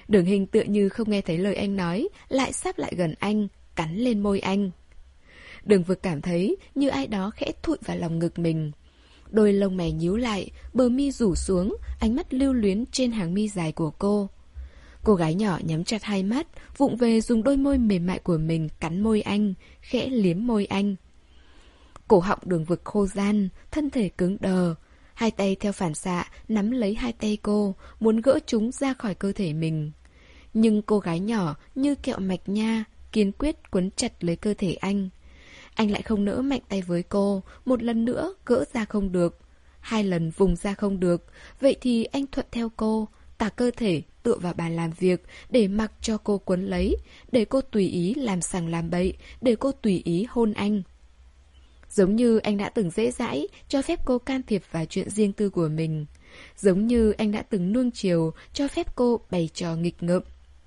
Đường Hinh tựa như không nghe thấy lời anh nói, lại sắp lại gần anh, cắn lên môi anh. Đường Vực cảm thấy như ai đó khẽ thụi vào lòng ngực mình. Đôi lông mày nhíu lại, bờ mi rủ xuống, ánh mắt lưu luyến trên hàng mi dài của cô. Cô gái nhỏ nhắm chặt hai mắt, vụng về dùng đôi môi mềm mại của mình cắn môi anh, khẽ liếm môi anh. Cổ họng Đường Vực khô ran, thân thể cứng đờ. Hai tay theo phản xạ nắm lấy hai tay cô, muốn gỡ chúng ra khỏi cơ thể mình. Nhưng cô gái nhỏ như kẹo mạch nha, kiên quyết quấn chặt lấy cơ thể anh. Anh lại không nỡ mạnh tay với cô, một lần nữa gỡ ra không được, hai lần vùng ra không được. Vậy thì anh thuận theo cô, tả cơ thể tựa vào bàn làm việc, để mặc cho cô quấn lấy, để cô tùy ý làm sằng làm bậy, để cô tùy ý hôn anh. Giống như anh đã từng dễ dãi cho phép cô can thiệp vào chuyện riêng tư của mình. Giống như anh đã từng nuông chiều cho phép cô bày trò nghịch ngợm.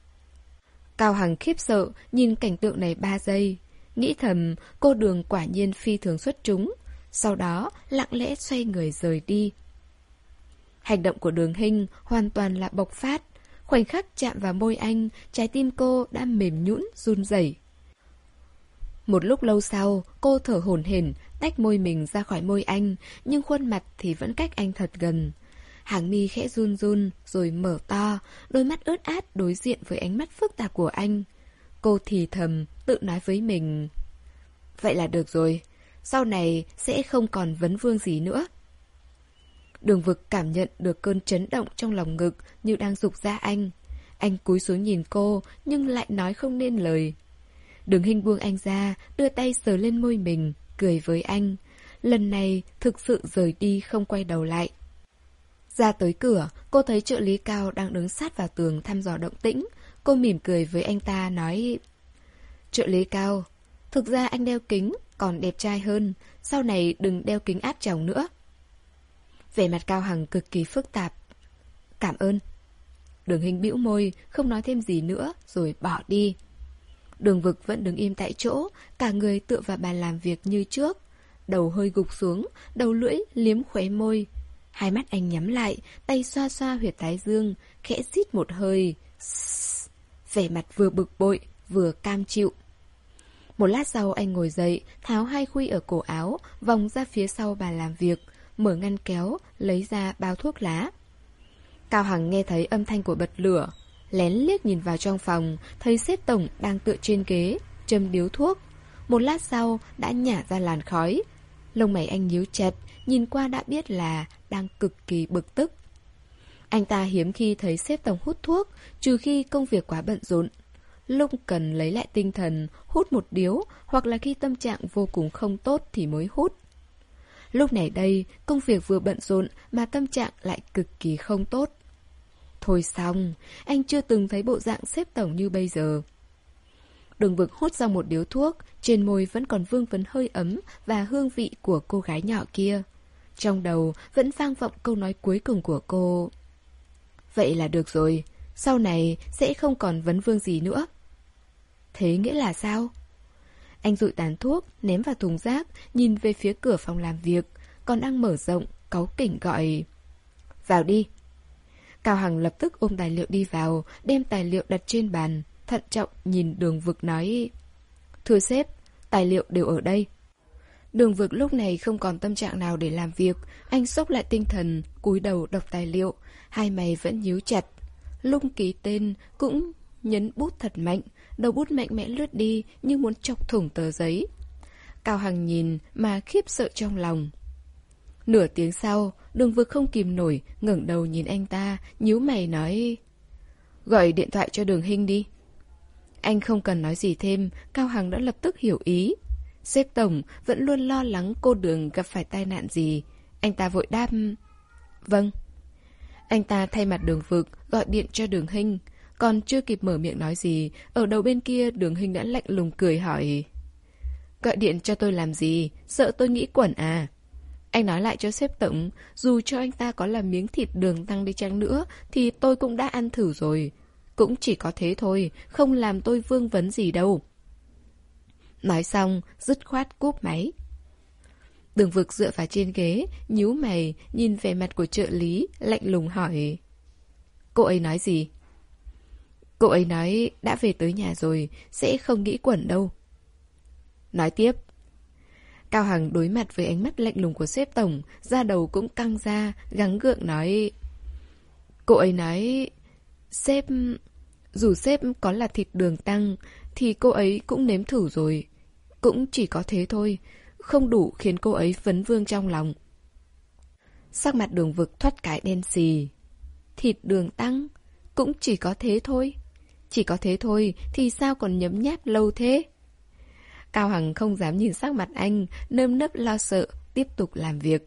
Cao Hằng khiếp sợ nhìn cảnh tượng này ba giây, nghĩ thầm cô Đường quả nhiên phi thường xuất chúng. Sau đó lặng lẽ xoay người rời đi. Hành động của Đường Hinh hoàn toàn là bộc phát. Khoảnh khắc chạm vào môi anh, trái tim cô đã mềm nhũn run rẩy. Một lúc lâu sau, cô thở hổn hển tách môi mình ra khỏi môi anh, nhưng khuôn mặt thì vẫn cách anh thật gần. Hàng mi khẽ run run rồi mở to, đôi mắt ướt át đối diện với ánh mắt phức tạp của anh. Cô thì thầm tự nói với mình, vậy là được rồi, sau này sẽ không còn vấn vương gì nữa. Đường Vực cảm nhận được cơn chấn động trong lòng ngực như đang giục ra anh. Anh cúi xuống nhìn cô nhưng lại nói không nên lời. Đường Hinh buông anh ra, đưa tay sờ lên môi mình, cười với anh. Lần này thực sự rời đi không quay đầu lại. Ra tới cửa, cô thấy trợ lý Cao đang đứng sát vào tường thăm dò động tĩnh. Cô mỉm cười với anh ta nói, trợ lý Cao, thực ra anh đeo kính còn đẹp trai hơn, sau này đừng đeo kính áp tròng nữa. Vẻ mặt Cao Hằng cực kỳ phức tạp. Cảm ơn. Đường Hinh bĩu môi, không nói thêm gì nữa, rồi bỏ đi. Đường Vực vẫn đứng im tại chỗ, cả người tựa vào bàn làm việc như trước. Đầu hơi gục xuống, đầu lưỡi liếm khóe môi. Hai mắt anh nhắm lại, tay xoa xoa huyệt thái dương, khẽ rít một hơi. Sss, vẻ mặt vừa bực bội, vừa cam chịu. Một lát sau anh ngồi dậy, tháo hai khuy ở cổ áo, vòng ra phía sau bàn làm việc, mở ngăn kéo, lấy ra bao thuốc lá. Cao Hằng nghe thấy âm thanh của bật lửa, lén liếc nhìn vào trong phòng, thấy sếp tổng đang tựa trên ghế, châm điếu thuốc. Một lát sau đã nhả ra làn khói. Lông mày anh nhíu chặt, nhìn qua đã biết là đang cực kỳ bực tức. Anh ta hiếm khi thấy sếp tổng hút thuốc, trừ khi công việc quá bận rộn. Lúc cần lấy lại tinh thần, hút một điếu, hoặc là khi tâm trạng vô cùng không tốt thì mới hút. Lúc này đây, công việc vừa bận rộn mà tâm trạng lại cực kỳ không tốt. Thôi xong, anh chưa từng thấy bộ dạng sếp tổng như bây giờ. Đường Vực hút ra một điếu thuốc, trên môi vẫn còn vương vấn hơi ấm và hương vị của cô gái nhỏ kia. Trong đầu vẫn vang vọng câu nói cuối cùng của cô. Vậy là được rồi, sau này sẽ không còn vấn vương gì nữa. Thế nghĩa là sao? Anh dụi tàn thuốc, ném vào thùng rác, nhìn về phía cửa phòng làm việc, còn đang mở rộng, cáu kỉnh gọi. Vào đi. Cao Hằng lập tức ôm tài liệu đi vào, đem tài liệu đặt trên bàn, thận trọng nhìn Đường Vực nói, thưa sếp, tài liệu đều ở đây. Đường Vực lúc này không còn tâm trạng nào để làm việc, anh xốc lại tinh thần, cúi đầu đọc tài liệu, hai mày vẫn nhíu chặt. Lung ký tên cũng nhấn bút thật mạnh, đầu bút mạnh mẽ lướt đi như muốn chọc thủng tờ giấy. Cao Hằng nhìn mà khiếp sợ trong lòng. Nửa tiếng sau, Đường Vực không kìm nổi, ngẩng đầu nhìn anh ta, nhíu mày nói, gọi điện thoại cho Đường Hinh đi. Anh không cần nói gì thêm, Cao Hằng đã lập tức hiểu ý. Sếp tổng vẫn luôn lo lắng cô Đường gặp phải tai nạn gì. Anh ta vội đáp, vâng. Anh ta thay mặt Đường Vực gọi điện cho Đường Hinh. Còn chưa kịp mở miệng nói gì, ở đầu bên kia Đường Hinh đã lạnh lùng cười hỏi, gọi điện cho tôi làm gì, sợ tôi nghĩ quẩn à? Anh nói lại cho sếp tổng, dù cho anh ta có là miếng thịt đường tăng đi chăng nữa thì tôi cũng đã ăn thử rồi. Cũng chỉ có thế thôi, không làm tôi vương vấn gì đâu. Nói xong, dứt khoát cúp máy. Đường Vực dựa vào trên ghế, nhíu mày, nhìn vẻ mặt của trợ lý, lạnh lùng hỏi, cô ấy nói gì? Cô ấy nói đã về tới nhà rồi, sẽ không nghĩ quẩn đâu. Nói tiếp. Cao Hằng đối mặt với ánh mắt lạnh lùng của sếp tổng, da đầu cũng căng ra, gắng gượng nói. Cô ấy nói, sếp... Dù sếp có là thịt đường tăng, thì cô ấy cũng nếm thử rồi. Cũng chỉ có thế thôi, không đủ khiến cô ấy vấn vương trong lòng. Sắc mặt Đường Vực thoát cái đen xì. Thịt đường tăng, cũng chỉ có thế thôi. Chỉ có thế thôi, thì sao còn nhấm nháp lâu thế? Cao Hằng không dám nhìn sắc mặt anh, nơm nớp lo sợ, tiếp tục làm việc.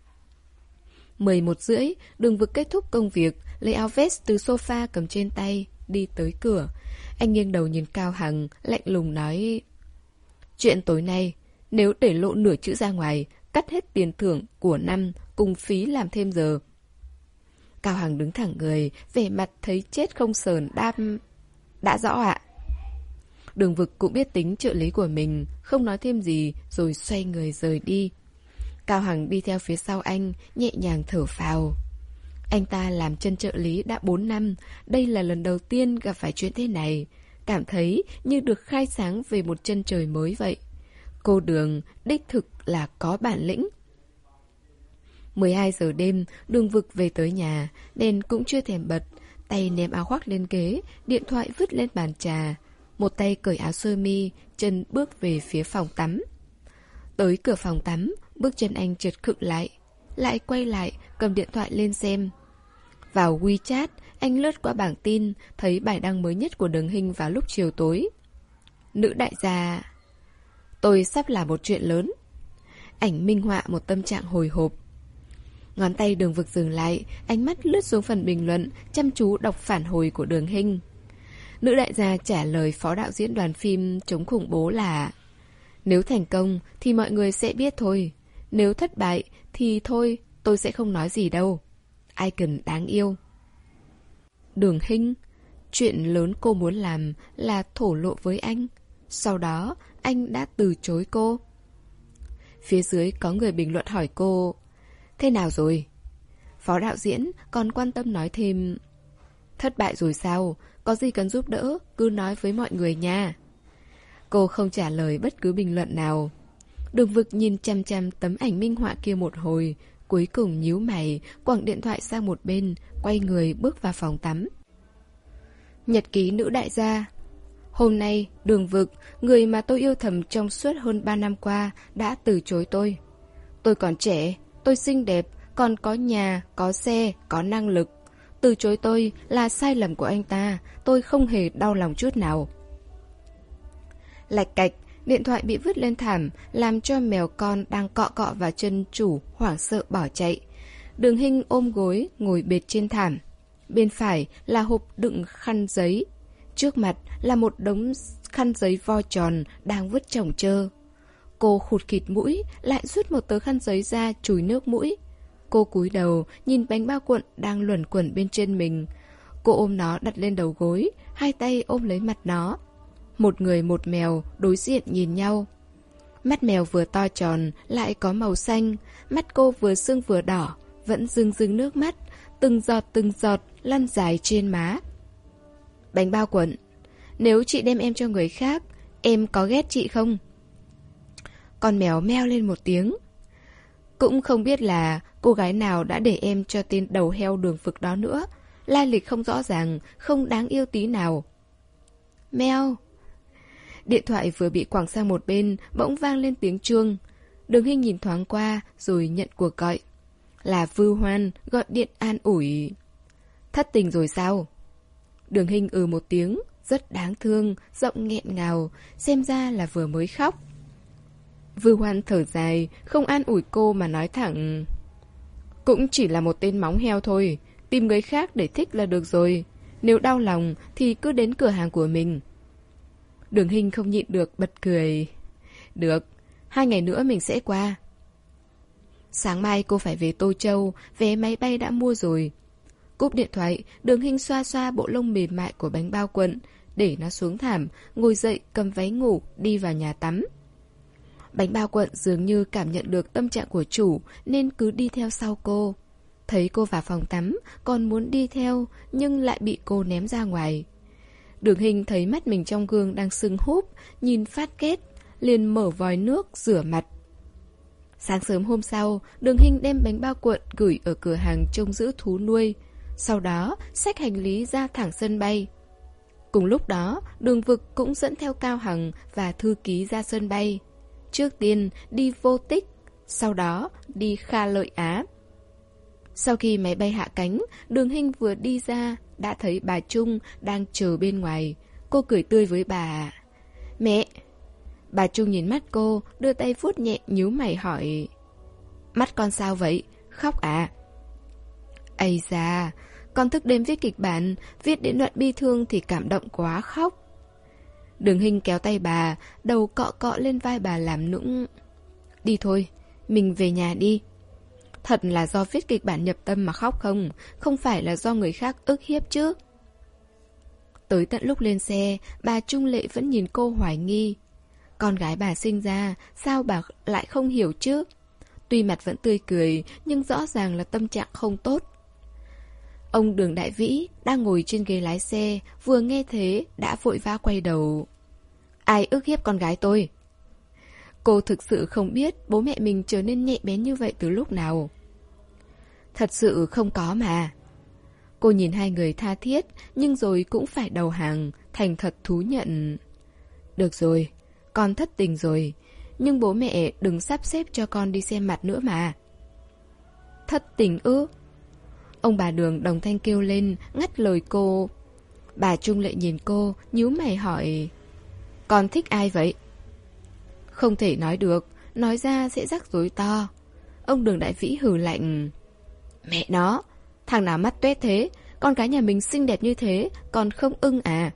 mười một rưỡi, Đường Vực kết thúc công việc, lấy áo vest từ sofa cầm trên tay, đi tới cửa. Anh nghiêng đầu nhìn Cao Hằng, lạnh lùng nói. Chuyện tối nay, nếu để lộ nửa chữ ra ngoài, cắt hết tiền thưởng của năm cùng phí làm thêm giờ. Cao Hằng đứng thẳng người, vẻ mặt thấy chết không sờn đáp. Đã rõ ạ. Đường Vực cũng biết tính trợ lý của mình, không nói thêm gì rồi xoay người rời đi. Cao Hằng đi theo phía sau anh, nhẹ nhàng thở phào. Anh ta làm chân trợ lý đã bốn năm, đây là lần đầu tiên gặp phải chuyện thế này. Cảm thấy như được khai sáng về một chân trời mới vậy. Cô Đường đích thực là có bản lĩnh. mười hai giờ đêm, Đường Vực về tới nhà, đèn cũng chưa thèm bật, tay ném áo khoác lên ghế, điện thoại vứt lên bàn trà. Một tay cởi áo sơ mi, chân bước về phía phòng tắm. Tới cửa phòng tắm, bước chân anh chợt khựng lại, lại quay lại, cầm điện thoại lên xem. Vào WeChat, anh lướt qua bảng tin, thấy bài đăng mới nhất của Đường Hinh vào lúc chiều tối. Nữ đại gia... Tôi sắp làm một chuyện lớn. Ảnh minh họa một tâm trạng hồi hộp. Ngón tay Đường Vực dừng lại, ánh mắt lướt xuống phần bình luận, chăm chú đọc phản hồi của Đường Hinh. Nữ đại gia trả lời phó đạo diễn đoàn phim chống khủng bố là: nếu thành công thì mọi người sẽ biết thôi. Nếu thất bại thì thôi, tôi sẽ không nói gì đâu. Icon đáng yêu. Đường Hinh, chuyện lớn cô muốn làm là thổ lộ với anh. Sau đó anh đã từ chối cô. Phía dưới có người bình luận hỏi cô: thế nào rồi? Phó đạo diễn còn quan tâm nói thêm: thất bại rồi sao? Có gì cần giúp đỡ, cứ nói với mọi người nha. Cô không trả lời bất cứ bình luận nào. Đường Vực nhìn chăm chăm tấm ảnh minh họa kia một hồi, cuối cùng nhíu mày, quẳng điện thoại sang một bên, quay người bước vào phòng tắm. Nhật ký nữ đại gia. Hôm nay, Đường Vực, người mà tôi yêu thầm trong suốt hơn ba năm qua, đã từ chối tôi. Tôi còn trẻ, tôi xinh đẹp, còn có nhà, có xe, có năng lực. Từ chối tôi là sai lầm của anh ta, tôi không hề đau lòng chút nào. Lạch cạch, điện thoại bị vứt lên thảm, làm cho mèo con đang cọ cọ vào chân chủ hoảng sợ bỏ chạy. Đường Hinh ôm gối, ngồi bệt trên thảm. Bên phải là hộp đựng khăn giấy. Trước mặt là một đống khăn giấy vo tròn đang vứt chồng chơ. Cô khụt khịt mũi, lại rút một tờ khăn giấy ra chùi nước mũi. Cô cúi đầu, nhìn bánh bao cuộn đang luẩn quẩn bên trên mình. Cô ôm nó đặt lên đầu gối, hai tay ôm lấy mặt nó. Một người một mèo đối diện nhìn nhau. Mắt mèo vừa to tròn, lại có màu xanh. Mắt cô vừa sưng vừa đỏ, vẫn rưng rưng nước mắt, từng giọt từng giọt lăn dài trên má. Bánh bao cuộn, nếu chị đem em cho người khác, em có ghét chị không? Con mèo meo lên một tiếng. Cũng không biết là cô gái nào đã để em cho tên đầu heo Đường Vực đó nữa. Lai lịch không rõ ràng, không đáng yêu tí nào. Meo. Điện thoại vừa bị quẳng sang một bên, bỗng vang lên tiếng chuông. Đường Hinh nhìn thoáng qua, rồi nhận cuộc gọi. Là Vư Hoan gọi điện an ủi. Thất tình rồi sao? Đường Hinh ừ một tiếng, rất đáng thương, giọng nghẹn ngào, xem ra là vừa mới khóc. Vư Hoan thở dài, không an ủi cô mà nói thẳng. Cũng chỉ là một tên móng heo thôi, tìm người khác để thích là được rồi. Nếu đau lòng thì cứ đến cửa hàng của mình. Đường Hinh không nhịn được bật cười. Được, hai ngày nữa mình sẽ qua. Sáng mai cô phải về Tô Châu, vé máy bay đã mua rồi. Cúp điện thoại, Đường Hinh xoa xoa bộ lông mềm mại của bánh bao cuộn, để nó xuống thảm, ngồi dậy cầm váy ngủ, đi vào nhà tắm. Bánh bao cuộn dường như cảm nhận được tâm trạng của chủ nên cứ đi theo sau cô. Thấy cô vào phòng tắm, còn muốn đi theo nhưng lại bị cô ném ra ngoài. Đường Hinh thấy mắt mình trong gương đang sưng húp, nhìn phát ghét, liền mở vòi nước rửa mặt. Sáng sớm hôm sau, Đường Hinh đem bánh bao cuộn gửi ở cửa hàng trông giữ thú nuôi. Sau đó, xách hành lý ra thẳng sân bay. Cùng lúc đó, Đường Vực cũng dẫn theo Cao Hằng và thư ký ra sân bay. Trước tiên đi Vô Tích, sau đó đi Kha Lợi Á. Sau khi máy bay hạ cánh, Đường Hinh vừa đi ra, đã thấy bà Trung đang chờ bên ngoài. Cô cười tươi với bà. Mẹ! Bà Trung nhìn mắt cô, đưa tay vuốt nhẹ nhíu mày hỏi. Mắt con sao vậy? Khóc à? Ây da, con thức đêm viết kịch bản, viết đến đoạn bi thương thì cảm động quá khóc. Đường Hinh kéo tay bà, đầu cọ cọ lên vai bà làm nũng. Đi thôi, mình về nhà đi. Thật là do viết kịch bản nhập tâm mà khóc không? Không phải là do người khác ức hiếp chứ? Tới tận lúc lên xe, bà Trung Lệ vẫn nhìn cô hoài nghi. Con gái bà sinh ra, sao bà lại không hiểu chứ? Tuy mặt vẫn tươi cười, nhưng rõ ràng là tâm trạng không tốt. Ông Đường Đại Vĩ đang ngồi trên ghế lái xe, vừa nghe thế đã vội vã quay đầu. Ai ức hiếp con gái tôi? Cô thực sự không biết bố mẹ mình trở nên nhạy bén như vậy từ lúc nào. Thật sự không có mà. Cô nhìn hai người tha thiết, nhưng rồi cũng phải đầu hàng, thành thật thú nhận. Được rồi, con thất tình rồi, nhưng bố mẹ đừng sắp xếp cho con đi xem mặt nữa mà. Thất tình ư? Ông bà Đường đồng thanh kêu lên, ngắt lời cô. Bà Trung Lệ nhìn cô, nhíu mày hỏi. Con thích ai vậy? Không thể nói được, nói ra sẽ rắc rối to. Ông Đường Đại Vĩ hừ lạnh. Mẹ nó, thằng nào mắt tuét thế, con gái nhà mình xinh đẹp như thế, còn không ưng à?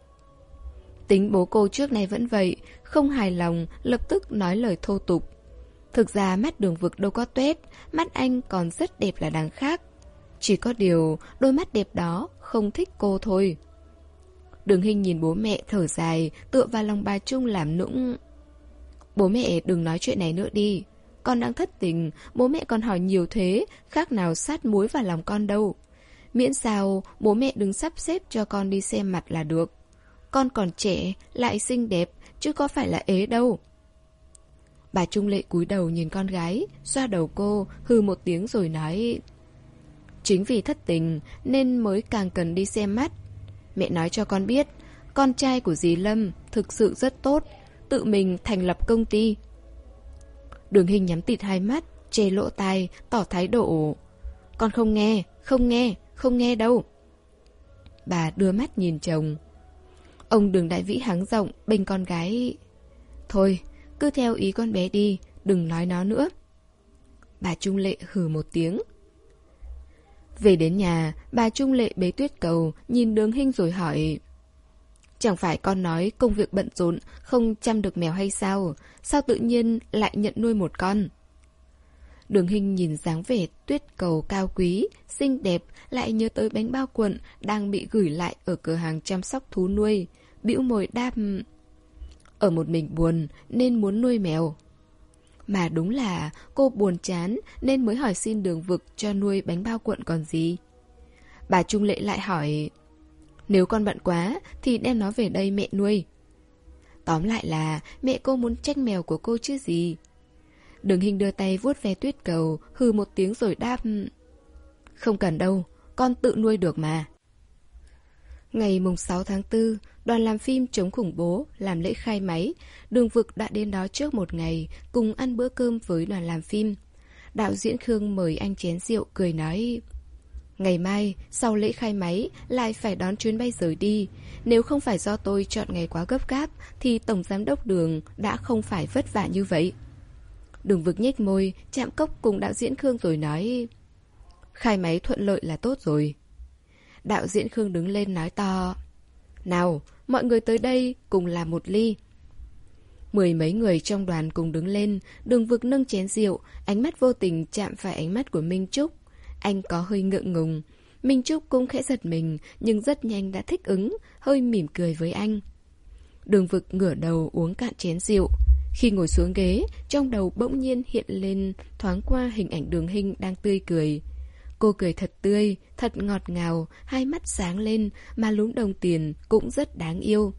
Tính bố cô trước này vẫn vậy, không hài lòng, lập tức nói lời thô tục. Thực ra mắt Đường Vực đâu có tuét, mắt anh còn rất đẹp là đằng khác. Chỉ có điều, đôi mắt đẹp đó không thích cô thôi. Đường Hinh nhìn bố mẹ thở dài, tựa vào lòng bà Trung làm nũng. Bố mẹ đừng nói chuyện này nữa đi. Con đang thất tình, bố mẹ còn hỏi nhiều thế, khác nào sát muối vào lòng con đâu. Miễn sao bố mẹ đừng sắp xếp cho con đi xem mặt là được. Con còn trẻ, lại xinh đẹp, chứ có phải là ế đâu. Bà Trung Lệ cúi đầu nhìn con gái, xoa đầu cô, hừ một tiếng rồi nói. Chính vì thất tình nên mới càng cần đi xem mắt. Mẹ nói cho con biết, con trai của dì Lâm thực sự rất tốt, tự mình thành lập công ty. Đường Hinh nhắm tịt hai mắt, che lỗ tai, tỏ thái độ. Con không nghe, không nghe, không nghe đâu. Bà đưa mắt nhìn chồng. Ông Đường Đại Vĩ hắng giọng bênh con gái. Thôi, cứ theo ý con bé đi, đừng nói nó nữa. Bà Trung Lệ hừ một tiếng. Về đến nhà, bà Trung Lệ bế Tuyết Cầu, nhìn Đường Hinh rồi hỏi. Chẳng phải con nói công việc bận rộn, không chăm được mèo hay sao? Sao tự nhiên lại nhận nuôi một con? Đường Hinh nhìn dáng vẻ Tuyết Cầu cao quý, xinh đẹp, lại nhớ tới bánh bao cuộn đang bị gửi lại ở cửa hàng chăm sóc thú nuôi. Bĩu môi đáp. Ở một mình buồn nên muốn nuôi mèo. Mà đúng là cô buồn chán nên mới hỏi xin Đường Vực cho nuôi bánh bao cuộn còn gì. Bà Trung Lệ lại hỏi. Nếu con bận quá thì đem nó về đây mẹ nuôi. Tóm lại là mẹ cô muốn tranh mèo của cô chứ gì. Đường Hinh đưa tay vuốt ve Tuyết Cầu, hừ một tiếng rồi đáp. Không cần đâu, con tự nuôi được mà. Ngày mùng sáu tháng tư, đoàn làm phim chống khủng bố làm lễ khai máy. Đường Vực đã đến đó trước một ngày, cùng ăn bữa cơm với đoàn làm phim. Đạo diễn Khương mời anh chén rượu, cười nói. Ngày mai, sau lễ khai máy, lại phải đón chuyến bay rời đi. Nếu không phải do tôi chọn ngày quá gấp gáp, thì Tổng Giám đốc Đường đã không phải vất vả như vậy. Đường Vực nhếch môi, chạm cốc cùng đạo diễn Khương rồi nói. Khai máy thuận lợi là tốt rồi. Đạo diễn Khương đứng lên nói to. Nào, mọi người tới đây cùng làm một ly. Mười mấy người trong đoàn cùng đứng lên, Đường Vực nâng chén rượu, ánh mắt vô tình chạm phải ánh mắt của Minh Trúc. Anh có hơi ngượng ngùng. Minh Trúc cũng khẽ giật mình, nhưng rất nhanh đã thích ứng, hơi mỉm cười với anh. Đường Vực ngửa đầu uống cạn chén rượu. Khi ngồi xuống ghế, trong đầu bỗng nhiên hiện lên thoáng qua hình ảnh Đường Hinh đang tươi cười. Cô cười thật tươi, thật ngọt ngào, hai mắt sáng lên, mà lúm đồng tiền cũng rất đáng yêu.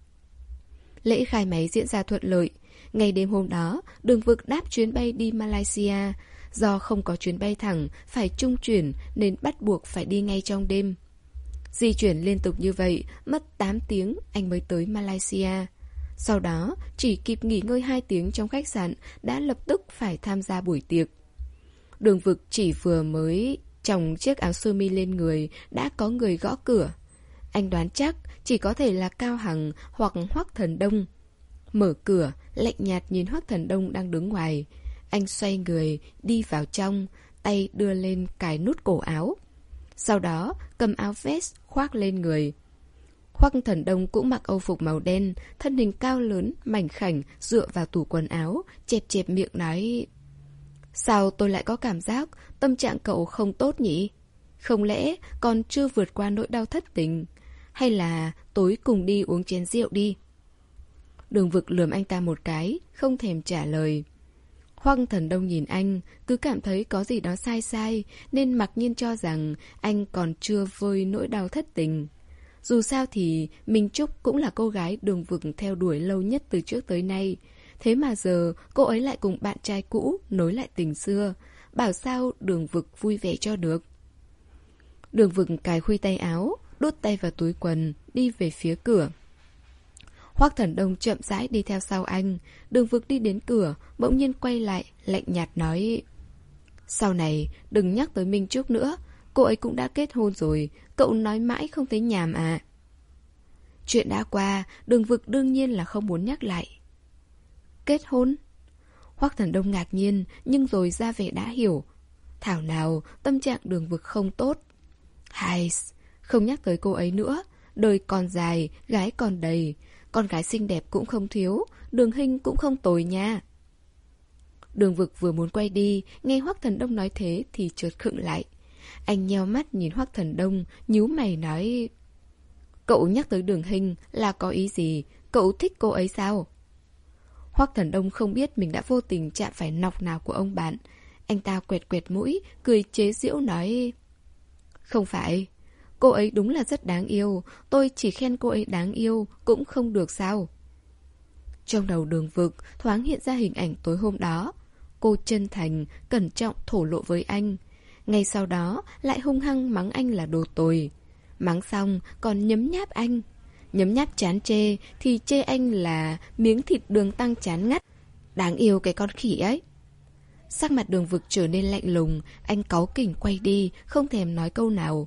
Lễ khai máy diễn ra thuận lợi. Ngày đêm hôm đó, Đường Vực đáp chuyến bay đi Malaysia. Do không có chuyến bay thẳng, phải trung chuyển nên bắt buộc phải đi ngay trong đêm. Di chuyển liên tục như vậy, mất tám tiếng anh mới tới Malaysia. Sau đó, chỉ kịp nghỉ ngơi hai tiếng trong khách sạn, đã lập tức phải tham gia buổi tiệc. Đường Vực chỉ vừa mới chồng chiếc áo sơ mi lên người, đã có người gõ cửa. Anh đoán chắc chỉ có thể là Cao Hằng hoặc Hoắc Thần Đông. Mở cửa, lạnh nhạt nhìn Hoắc Thần Đông đang đứng ngoài. Anh xoay người, đi vào trong, tay đưa lên cài nút cổ áo. Sau đó, cầm áo vest khoác lên người. Hoắc Thần Đông cũng mặc âu phục màu đen, thân hình cao lớn, mảnh khảnh, dựa vào tủ quần áo, chẹp chẹp miệng nói: Sao tôi lại có cảm giác tâm trạng cậu không tốt nhỉ? Không lẽ còn chưa vượt qua nỗi đau thất tình? Hay là tối cùng đi uống chén rượu đi? Đường Vực lườm anh ta một cái, không thèm trả lời. Hoắc Thần Đông nhìn anh, cứ cảm thấy có gì đó sai sai, nên mặc nhiên cho rằng anh còn chưa vơi nỗi đau thất tình. Dù sao thì Minh Trúc cũng là cô gái Đường Vực theo đuổi lâu nhất từ trước tới nay. Thế mà giờ cô ấy lại cùng bạn trai cũ nối lại tình xưa. Bảo sao Đường Vực vui vẻ cho được. Đường Vực cài khuy tay áo, đút tay vào túi quần, đi về phía cửa. Hoắc Thần Đông chậm rãi đi theo sau anh. Đường Vực đi đến cửa, bỗng nhiên quay lại, lạnh nhạt nói: Sau này đừng nhắc tới Minh Trúc nữa. Cô ấy cũng đã kết hôn rồi, cậu nói mãi không thấy nhàm à? Chuyện đã qua, Đường Vực đương nhiên là không muốn nhắc lại. Kết hôn? Hoắc Thần Đông ngạc nhiên, nhưng rồi ra vẻ đã hiểu. Thảo nào tâm trạng Đường Vực không tốt. Hai, không nhắc tới cô ấy nữa. Đời còn dài, gái còn đầy. Con gái xinh đẹp cũng không thiếu, Đường Hinh cũng không tồi nha. Đường Vực vừa muốn quay đi, nghe Hoắc Thần Đông nói thế thì chợt khựng lại. Anh nheo mắt nhìn Hoắc Thần Đông, nhíu mày nói: Cậu nhắc tới Đường Hinh là có ý gì? Cậu thích cô ấy sao? Hoắc Thần Đông không biết mình đã vô tình chạm phải nọc nào của ông bạn. Anh ta quẹt quẹt mũi, cười chế giễu nói: Không phải, cô ấy đúng là rất đáng yêu. Tôi chỉ khen cô ấy đáng yêu cũng không được sao? Trong đầu Đường Vực thoáng hiện ra hình ảnh tối hôm đó. Cô chân thành, cẩn trọng thổ lộ với anh. Ngay sau đó lại hung hăng mắng anh là đồ tồi. Mắng xong còn nhấm nháp anh. Nhấm nháp chán chê thì chê anh là miếng thịt đường tăng chán ngắt. Đáng yêu cái con khỉ ấy. Sắc mặt Đường Vực trở nên lạnh lùng. Anh cáu kỉnh quay đi, không thèm nói câu nào.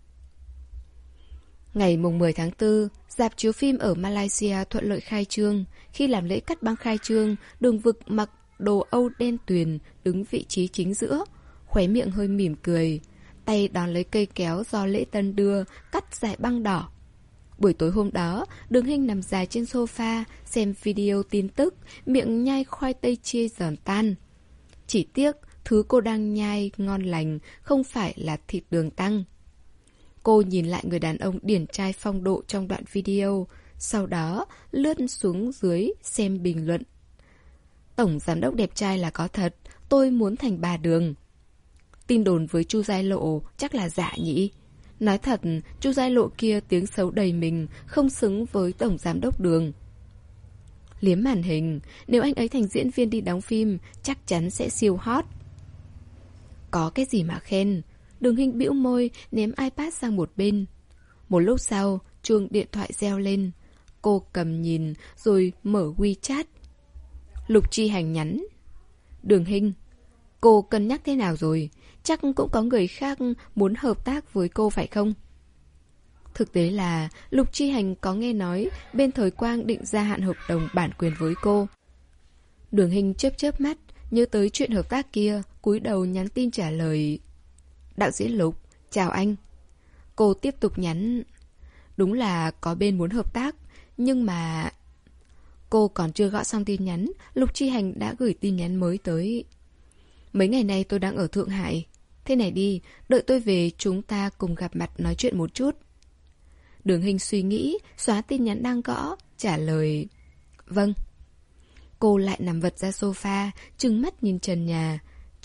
Ngày mùng mười tháng tư, rạp chiếu phim ở Malaysia thuận lợi khai trương. Khi làm lễ cắt băng khai trương, Đường Vực mặc đồ Âu đen tuyền, đứng vị trí chính giữa, khóe miệng hơi mỉm cười, tay đón lấy cây kéo do lễ tân đưa, cắt dải băng đỏ. Buổi tối hôm đó, Đường Hinh nằm dài trên sofa, xem video tin tức, miệng nhai khoai tây chiên giòn tan. Chỉ tiếc, thứ cô đang nhai ngon lành, không phải là thịt đường tăng. Cô nhìn lại người đàn ông điển trai phong độ trong đoạn video, sau đó lướt xuống dưới xem bình luận. Tổng giám đốc đẹp trai là có thật, tôi muốn thành bà Đường. Tin đồn với Chu Giai Lộ chắc là giả nhỉ? Nói thật, Chu Giai Lộ kia tiếng xấu đầy mình, không xứng với tổng giám đốc Đường. Liếm màn hình, nếu anh ấy thành diễn viên đi đóng phim, chắc chắn sẽ siêu hot. Có cái gì mà khen? Đường Hinh bĩu môi, ném iPad sang một bên. Một lúc sau, chuông điện thoại reo lên. Cô cầm nhìn, rồi mở WeChat. Lục Chi Hành nhắn: Đường Hinh, cô cân nhắc thế nào rồi? Chắc cũng có người khác muốn hợp tác với cô phải không? Thực tế là Lục Chi Hành có nghe nói bên Thời Quang định gia hạn hợp đồng bản quyền với cô. Đường Hinh chớp chớp mắt, nhớ tới chuyện hợp tác kia, cúi đầu nhắn tin trả lời: Đạo diễn Lục, chào anh. Cô tiếp tục nhắn: Đúng là có bên muốn hợp tác, nhưng mà... Cô còn chưa gõ xong tin nhắn, Lục Chi Hành đã gửi tin nhắn mới tới: Mấy ngày nay tôi đang ở Thượng Hải. Thế này đi, đợi tôi về chúng ta cùng gặp mặt nói chuyện một chút. Đường Hinh suy nghĩ, xóa tin nhắn đang gõ, trả lời: Vâng. Cô lại nằm vật ra sofa, trừng mắt nhìn trần nhà.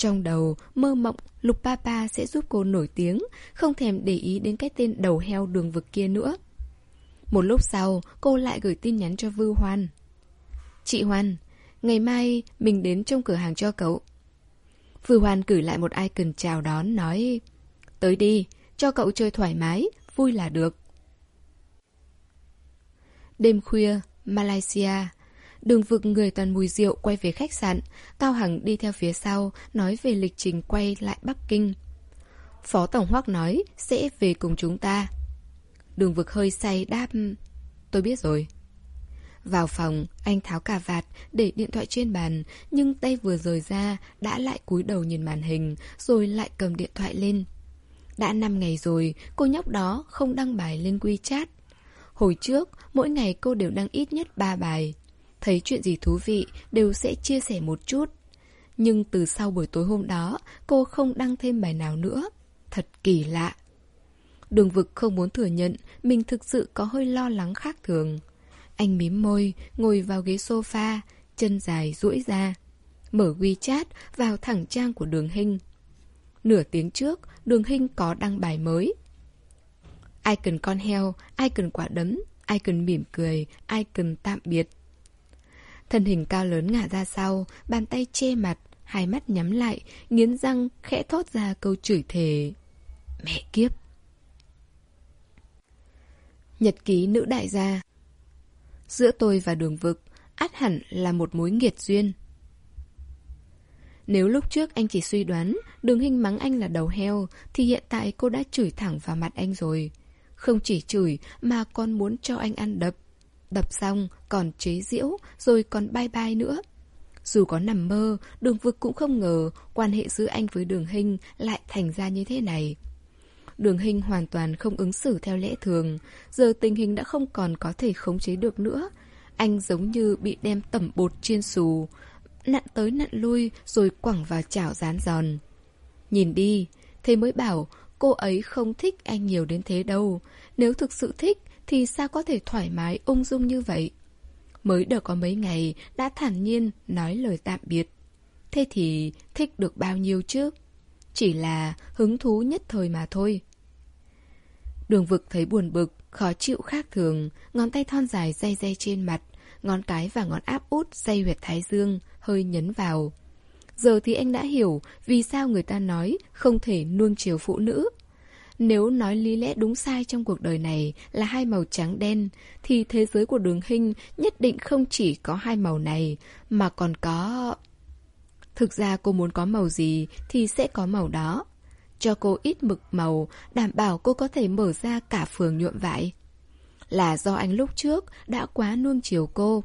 Trong đầu, mơ mộng Lục Papa sẽ giúp cô nổi tiếng, không thèm để ý đến cái tên đầu heo đường vực kia nữa. Một lúc sau, cô lại gửi tin nhắn cho Vư Hoan. Chị Hoan, ngày mai mình đến trong cửa hàng cho cậu. Vư Hoan gửi lại một icon chào đón, nói tới đi, cho cậu chơi thoải mái, vui là được. Đêm khuya, Malaysia. Đường vực người toàn mùi rượu quay về khách sạn. Cao Hằng đi theo phía sau, nói về lịch trình quay lại Bắc Kinh. Phó Tổng Hoắc nói sẽ về cùng chúng ta. Đường vực hơi say đáp, tôi biết rồi. Vào phòng, anh tháo cà vạt, để điện thoại trên bàn, nhưng tay vừa rời ra, đã lại cúi đầu nhìn màn hình, rồi lại cầm điện thoại lên. Đã năm ngày rồi, cô nhóc đó không đăng bài lên WeChat. Hồi trước, mỗi ngày cô đều đăng ít nhất ba bài. Thấy chuyện gì thú vị, đều sẽ chia sẻ một chút. Nhưng từ sau buổi tối hôm đó, cô không đăng thêm bài nào nữa. Thật kỳ lạ. Đường vực không muốn thừa nhận, mình thực sự có hơi lo lắng khác thường. Anh mím môi, ngồi vào ghế sofa, chân dài duỗi ra. Mở WeChat, vào thẳng trang của Đường Hinh. Nửa tiếng trước, Đường Hinh có đăng bài mới. Icon con heo, icon quả đấm, icon mỉm cười, icon tạm biệt. Thân hình cao lớn ngả ra sau, bàn tay che mặt, hai mắt nhắm lại, nghiến răng khẽ thốt ra câu chửi thề. Mẹ kiếp. Nhật ký nữ đại gia. Giữa tôi và Đường vực, ắt hẳn là một mối nghiệt duyên. Nếu lúc trước anh chỉ suy đoán Đường Hinh mắng anh là đầu heo, thì hiện tại cô đã chửi thẳng vào mặt anh rồi. Không chỉ chửi mà còn muốn cho anh ăn đập. Đập xong còn chế giễu, rồi còn bye bye nữa. Dù có nằm mơ, Đường vực cũng không ngờ quan hệ giữa anh với Đường Hinh lại thành ra như thế này. Đường Hinh hoàn toàn không ứng xử theo lẽ thường. Giờ tình hình đã không còn có thể khống chế được nữa. Anh giống như bị đem tẩm bột chiên xù, nặn tới nặn lui rồi quẳng vào chảo rán giòn. Nhìn đi, thế mới bảo cô ấy không thích anh nhiều đến thế đâu. Nếu thực sự thích thì sao có thể thoải mái ung dung như vậy. Mới được có mấy ngày đã thản nhiên nói lời tạm biệt. Thế thì thích được bao nhiêu chứ? Chỉ là hứng thú nhất thời mà thôi. Đường vực thấy buồn bực, khó chịu khác thường. Ngón tay thon dài day day trên mặt, ngón cái và ngón áp út day huyệt thái dương, hơi nhấn vào. Giờ thì anh đã hiểu vì sao người ta nói không thể nuông chiều phụ nữ. Nếu nói lý lẽ đúng sai trong cuộc đời này là hai màu trắng đen, thì thế giới của Đường Hinh nhất định không chỉ có hai màu này, mà còn có... Thực ra cô muốn có màu gì thì sẽ có màu đó. Cho cô ít mực màu, đảm bảo cô có thể mở ra cả phường nhuộm vải. Là do anh lúc trước đã quá nuông chiều cô.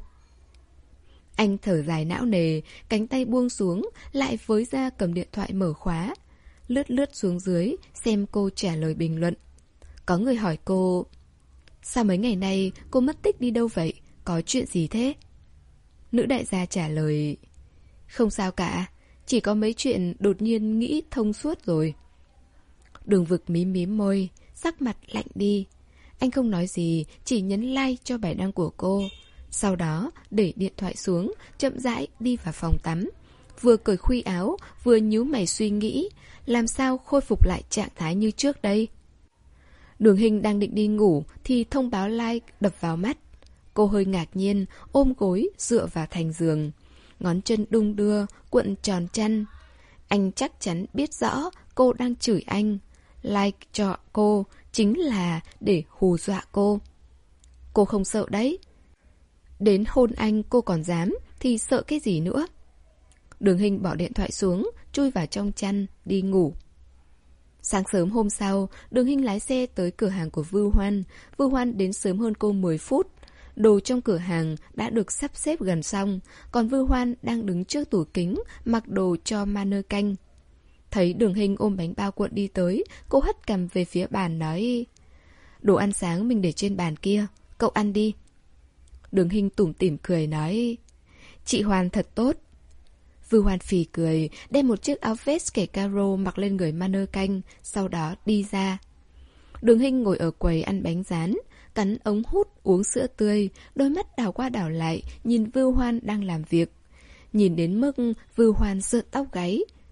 Anh thở dài não nề, cánh tay buông xuống, lại với ra cầm điện thoại mở khóa. Lướt lướt xuống dưới, xem cô trả lời bình luận. Có người hỏi cô, sao mấy ngày nay cô mất tích đi đâu vậy? Có chuyện gì thế? Nữ đại gia trả lời, không sao cả, chỉ có mấy chuyện đột nhiên nghĩ thông suốt rồi. Đường vực mím mím môi, sắc mặt lạnh đi. Anh không nói gì, chỉ nhấn like cho bài đăng của cô. Sau đó để điện thoại xuống, chậm rãi đi vào phòng tắm. Vừa cởi khuy áo, vừa nhíu mày suy nghĩ, làm sao khôi phục lại trạng thái như trước đây. Đường Hinh đang định đi ngủ thì thông báo like đập vào mắt. Cô hơi ngạc nhiên, ôm gối dựa vào thành giường, ngón chân đung đưa, cuộn tròn chăn. Anh chắc chắn biết rõ cô đang chửi anh. Like cho cô chính là để hù dọa cô. Cô không sợ đấy. Đến hôn anh cô còn dám thì sợ cái gì nữa. Đường Hinh bỏ điện thoại xuống, chui vào trong chăn, đi ngủ. Sáng sớm hôm sau, Đường Hinh lái xe tới cửa hàng của Vư Hoan. Vư Hoan đến sớm hơn cô mười phút. Đồ trong cửa hàng đã được sắp xếp gần xong, còn Vư Hoan đang đứng trước tủ kính, mặc đồ cho mannequin. Thấy Đường Hinh ôm bánh bao cuộn đi tới, cô hất cằm về phía bàn nói, đồ ăn sáng mình để trên bàn kia, cậu ăn đi. Đường Hinh tủm tỉm cười nói, chị Hoan thật tốt. Vư Hoan phì cười, đem một chiếc áo vest kẻ caro mặc lên người mannequin, sau đó đi ra. Đường Hinh ngồi ở quầy ăn bánh rán, cắn ống hút uống sữa tươi, đôi mắt đảo qua đảo lại nhìn Vư Hoan đang làm việc. Nhìn đến mức Vư Hoan rợn tóc gáy,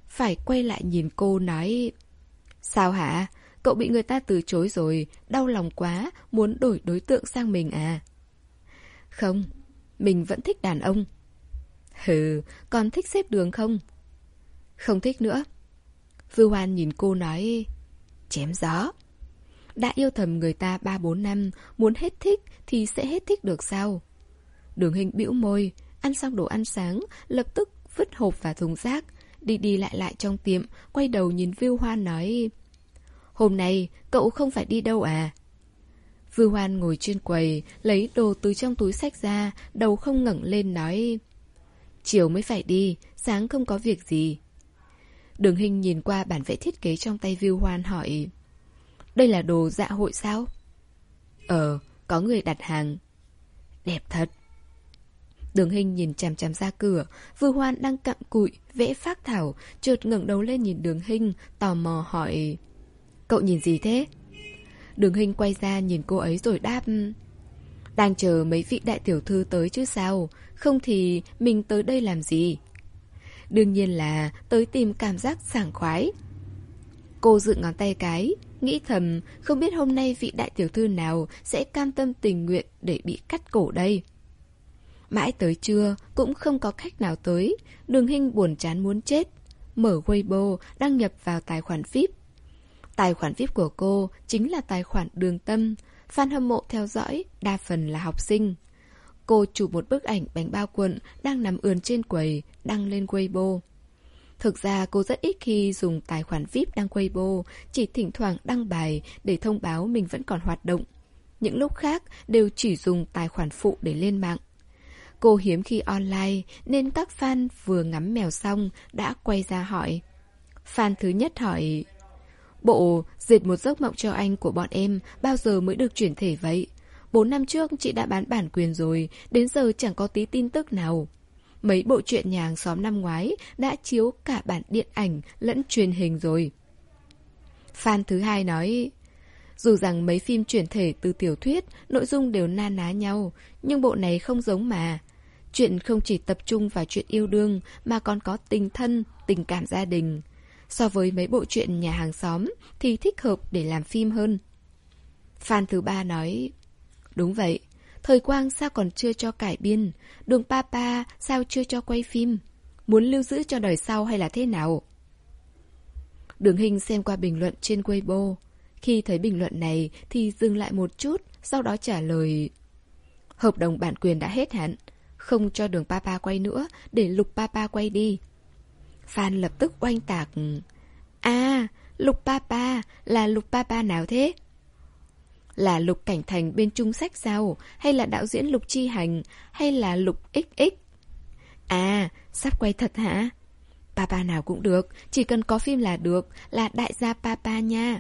phải quay lại nhìn cô nói: Sao hả? Cậu bị người ta từ chối rồi, đau lòng quá, muốn đổi đối tượng sang mình à? Không, mình vẫn thích đàn ông. Hừ, còn thích xếp đường không? Không thích nữa. Vưu Hoan nhìn cô nói: Chém gió. Đã yêu thầm người ta ba bốn năm, muốn hết thích thì sẽ hết thích được sao? Đường Hinh bĩu môi, ăn xong đồ ăn sáng, lập tức vứt hộp vào thùng rác, đi đi lại lại trong tiệm, quay đầu nhìn Vưu Hoan nói: Hôm nay cậu không phải đi đâu à? Vưu Hoan ngồi trên quầy, lấy đồ từ trong túi xách ra, đầu không ngẩng lên nói: Chiều mới phải đi, sáng không có việc gì. Đường Hinh nhìn qua bản vẽ thiết kế trong tay Vưu Hoan hỏi: Đây là đồ dạ hội sao? Ờ, có người đặt hàng. Đẹp thật. Đường Hinh nhìn chằm chằm ra cửa, Vưu Hoan đang cặm cụi, vẽ phác thảo, chợt ngẩng đầu lên nhìn Đường Hinh, tò mò hỏi: Cậu nhìn gì thế? Đường Hinh quay ra nhìn cô ấy rồi đáp: Đang chờ mấy vị đại tiểu thư tới chứ sao, không thì mình tới đây làm gì? Đương nhiên là tới tìm cảm giác sảng khoái. Cô dựng ngón tay cái, nghĩ thầm không biết hôm nay vị đại tiểu thư nào sẽ cam tâm tình nguyện để bị cắt cổ đây. Mãi tới trưa cũng không có khách nào tới, Đường Hinh buồn chán muốn chết. Mở Weibo đăng nhập vào tài khoản vi ai pi. Tài khoản vi ai pi của cô chính là tài khoản Đường Tâm. Fan hâm mộ theo dõi đa phần là học sinh. Cô chụp một bức ảnh bánh bao cuộn đang nằm ườn trên quầy, đăng lên Weibo. Thực ra cô rất ít khi dùng tài khoản vi ai pi đăng Weibo, chỉ thỉnh thoảng đăng bài để thông báo mình vẫn còn hoạt động. Những lúc khác đều chỉ dùng tài khoản phụ để lên mạng. Cô hiếm khi online nên các fan vừa ngắm mèo xong đã quay ra hỏi. Fan thứ nhất hỏi: Bộ dệt một giấc mộng cho anh của bọn em bao giờ mới được chuyển thể vậy? Bốn năm trước chị đã bán bản quyền rồi, đến giờ chẳng có tí tin tức nào. Mấy bộ truyện nhà hàng xóm năm ngoái đã chiếu cả bản điện ảnh lẫn truyền hình rồi. Fan thứ hai nói: Dù rằng mấy phim chuyển thể từ tiểu thuyết nội dung đều na ná nhau, nhưng bộ này không giống mà. Chuyện không chỉ tập trung vào chuyện yêu đương mà còn có tình thân, tình cảm gia đình. So với mấy bộ truyện nhà hàng xóm thì thích hợp để làm phim hơn. Fan thứ ba nói: Đúng vậy, Thời Quang sao còn chưa cho cải biên, Đường Papa sao chưa cho quay phim, muốn lưu giữ cho đời sau hay là thế nào? Đường Hinh xem qua bình luận trên Weibo. Khi thấy bình luận này thì dừng lại một chút, sau đó trả lời: Hợp đồng bản quyền đã hết hạn, không cho Đường Papa quay nữa, để Lục Papa quay đi. Fan lập tức oanh tạc: À, Lục Papa, là Lục Papa nào thế? Là Lục Cảnh Thành bên Trung Sách sao? Hay là đạo diễn Lục Chi Hành? Hay là Lục ích ích? À, sắp quay thật hả? Papa nào cũng được, chỉ cần có phim là được, là đại gia Papa nha.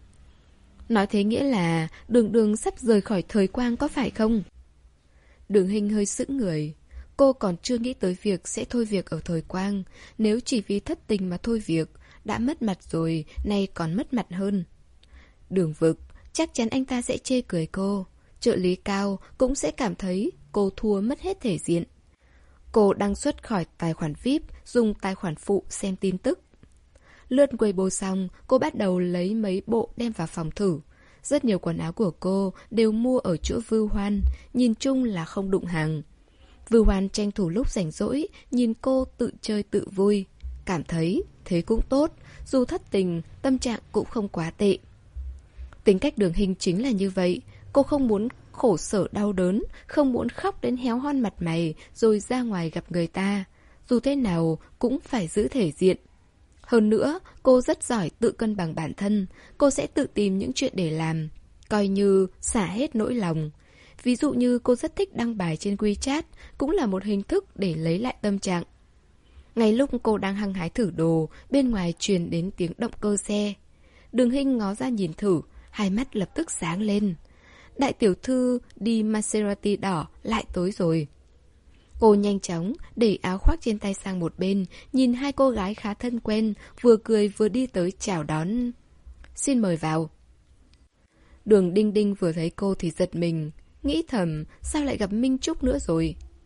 Nói thế nghĩa là Đường Đường sắp rời khỏi Thời Quang có phải không? Đường Hinh hơi sững người. Cô còn chưa nghĩ tới việc sẽ thôi việc ở Thời Quang. Nếu chỉ vì thất tình mà thôi việc, đã mất mặt rồi, nay còn mất mặt hơn. Đường Vực, chắc chắn anh ta sẽ chê cười cô. Trợ lý Cao cũng sẽ cảm thấy cô thua mất hết thể diện. Cô đăng xuất khỏi tài khoản vi ai pi, dùng tài khoản phụ xem tin tức. Lướt Weibo xong, cô bắt đầu lấy mấy bộ đem vào phòng thử. Rất nhiều quần áo của cô đều mua ở chỗ Vưu Hoan, nhìn chung là không đụng hàng. Vưu Hoan tranh thủ lúc rảnh rỗi, nhìn cô tự chơi tự vui. Cảm thấy thế cũng tốt, dù thất tình, tâm trạng cũng không quá tệ. Tính cách Đường Hinh chính là như vậy. Cô không muốn khổ sở đau đớn, không muốn khóc đến héo hon mặt mày rồi ra ngoài gặp người ta. Dù thế nào cũng phải giữ thể diện. Hơn nữa, cô rất giỏi tự cân bằng bản thân. Cô sẽ tự tìm những chuyện để làm, coi như xả hết nỗi lòng. Ví dụ như cô rất thích đăng bài trên WeChat, cũng là một hình thức để lấy lại tâm trạng. Ngay lúc cô đang hăng hái thử đồ, bên ngoài truyền đến tiếng động cơ xe. Đường Hinh ngó ra nhìn thử, hai mắt lập tức sáng lên. Đại tiểu thư đi Maserati đỏ lại tới rồi. Cô nhanh chóng đẩy áo khoác trên tay sang một bên, nhìn hai cô gái khá thân quen, vừa cười vừa đi tới chào đón. Xin mời vào. Đường Đinh Đinh vừa thấy cô thì giật mình, nghĩ thầm sao lại gặp Minh Trúc nữa rồi.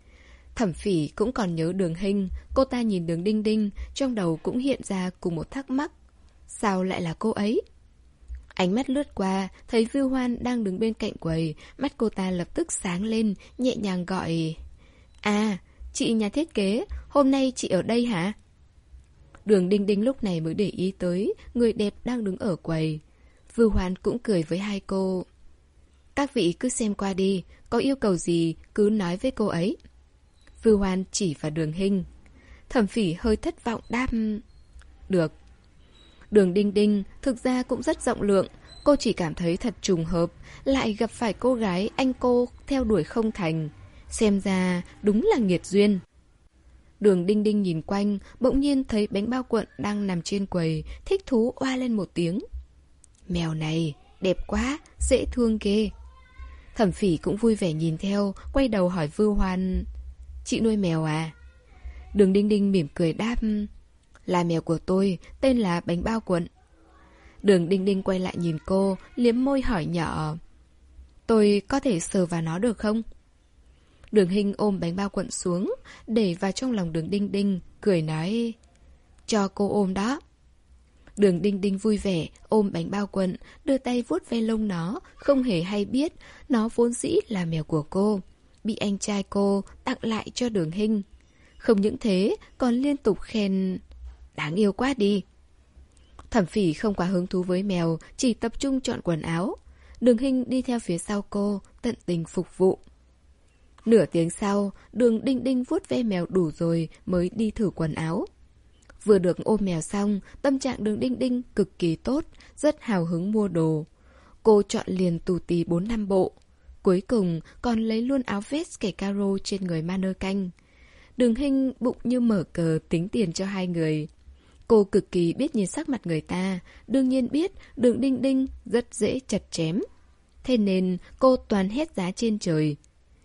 Thẩm Phỉ cũng còn nhớ Đường Hinh. Cô ta nhìn Đường Đinh Đinh, trong đầu cũng hiện ra cùng một thắc mắc. Sao lại là cô ấy? Ánh mắt lướt qua, thấy Vưu Hoan đang đứng bên cạnh quầy. Mắt cô ta lập tức sáng lên, nhẹ nhàng gọi: À, chị nhà thiết kế, hôm nay chị ở đây hả? Đường Đinh Đinh lúc này mới để ý tới người đẹp đang đứng ở quầy. Vưu Hoan cũng cười với hai cô. Các vị cứ xem qua đi, có yêu cầu gì cứ nói với cô ấy. Vưu Hoan chỉ vào Đường Hinh. Thẩm Phỉ hơi thất vọng đáp: Được. Đường Đinh Đinh thực ra cũng rất rộng lượng. Cô chỉ cảm thấy thật trùng hợp, lại gặp phải cô gái anh cô theo đuổi không thành. Xem ra đúng là nghiệt duyên. Đường Đinh Đinh nhìn quanh, bỗng nhiên thấy bánh bao cuộn đang nằm trên quầy, thích thú oa lên một tiếng. Mèo này, đẹp quá, dễ thương ghê. Thẩm Phỉ cũng vui vẻ nhìn theo, quay đầu hỏi Vưu Hoan: Chị nuôi mèo à? Đường Đinh Đinh mỉm cười đáp: Là mèo của tôi, tên là bánh bao cuộn. Đường Đinh Đinh quay lại nhìn cô, liếm môi hỏi nhỏ: Tôi có thể sờ vào nó được không? Đường Hinh ôm bánh bao cuộn xuống, để vào trong lòng Đường Đinh Đinh, cười nói: Cho cô ôm đó. Đường Đinh Đinh vui vẻ ôm bánh bao cuộn, đưa tay vuốt ve lông nó, không hề hay biết nó vốn dĩ là mèo của cô, bị anh trai cô tặng lại cho Đường Hinh. Không những thế, còn liên tục khen: Đáng yêu quá đi. Thẩm Phỉ không quá hứng thú với mèo, chỉ tập trung chọn quần áo. Đường Hinh đi theo phía sau cô, tận tình phục vụ. Nửa tiếng sau, Đường Đinh Đinh vuốt ve mèo đủ rồi mới đi thử quần áo. Vừa được ôm mèo xong, tâm trạng Đường Đinh Đinh cực kỳ tốt, rất hào hứng mua đồ. Cô chọn liền tù tì bốn năm bộ. Cuối cùng còn lấy luôn áo vest kẻ caro trên người mannequin. Đường Hinh bụng như mở cờ tính tiền cho hai người. Cô cực kỳ biết nhìn sắc mặt người ta, đương nhiên biết Đường Đinh Đinh rất dễ chặt chém. Thế nên cô toàn hét giá trên trời.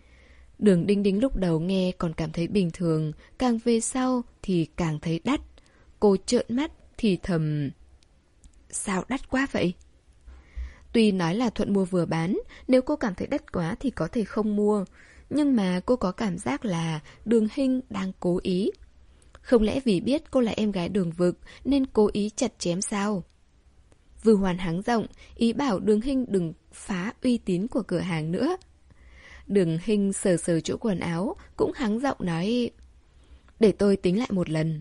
Đường Đinh Đinh lúc đầu nghe còn cảm thấy bình thường, càng về sau thì càng thấy đắt. Cô trợn mắt thì thầm: Sao đắt quá vậy? Tuy nói là thuận mua vừa bán, nếu cô cảm thấy đắt quá thì có thể không mua. Nhưng mà cô có cảm giác là Đường Hinh đang cố ý. Không lẽ vì biết cô là em gái Đường Vực nên cố ý chặt chém sao? Vưu Hoan hắng giọng, ý bảo Đường Hinh đừng phá uy tín của cửa hàng nữa. Đường Hinh sờ sờ chỗ quần áo, cũng hắng giọng nói: Để tôi tính lại một lần.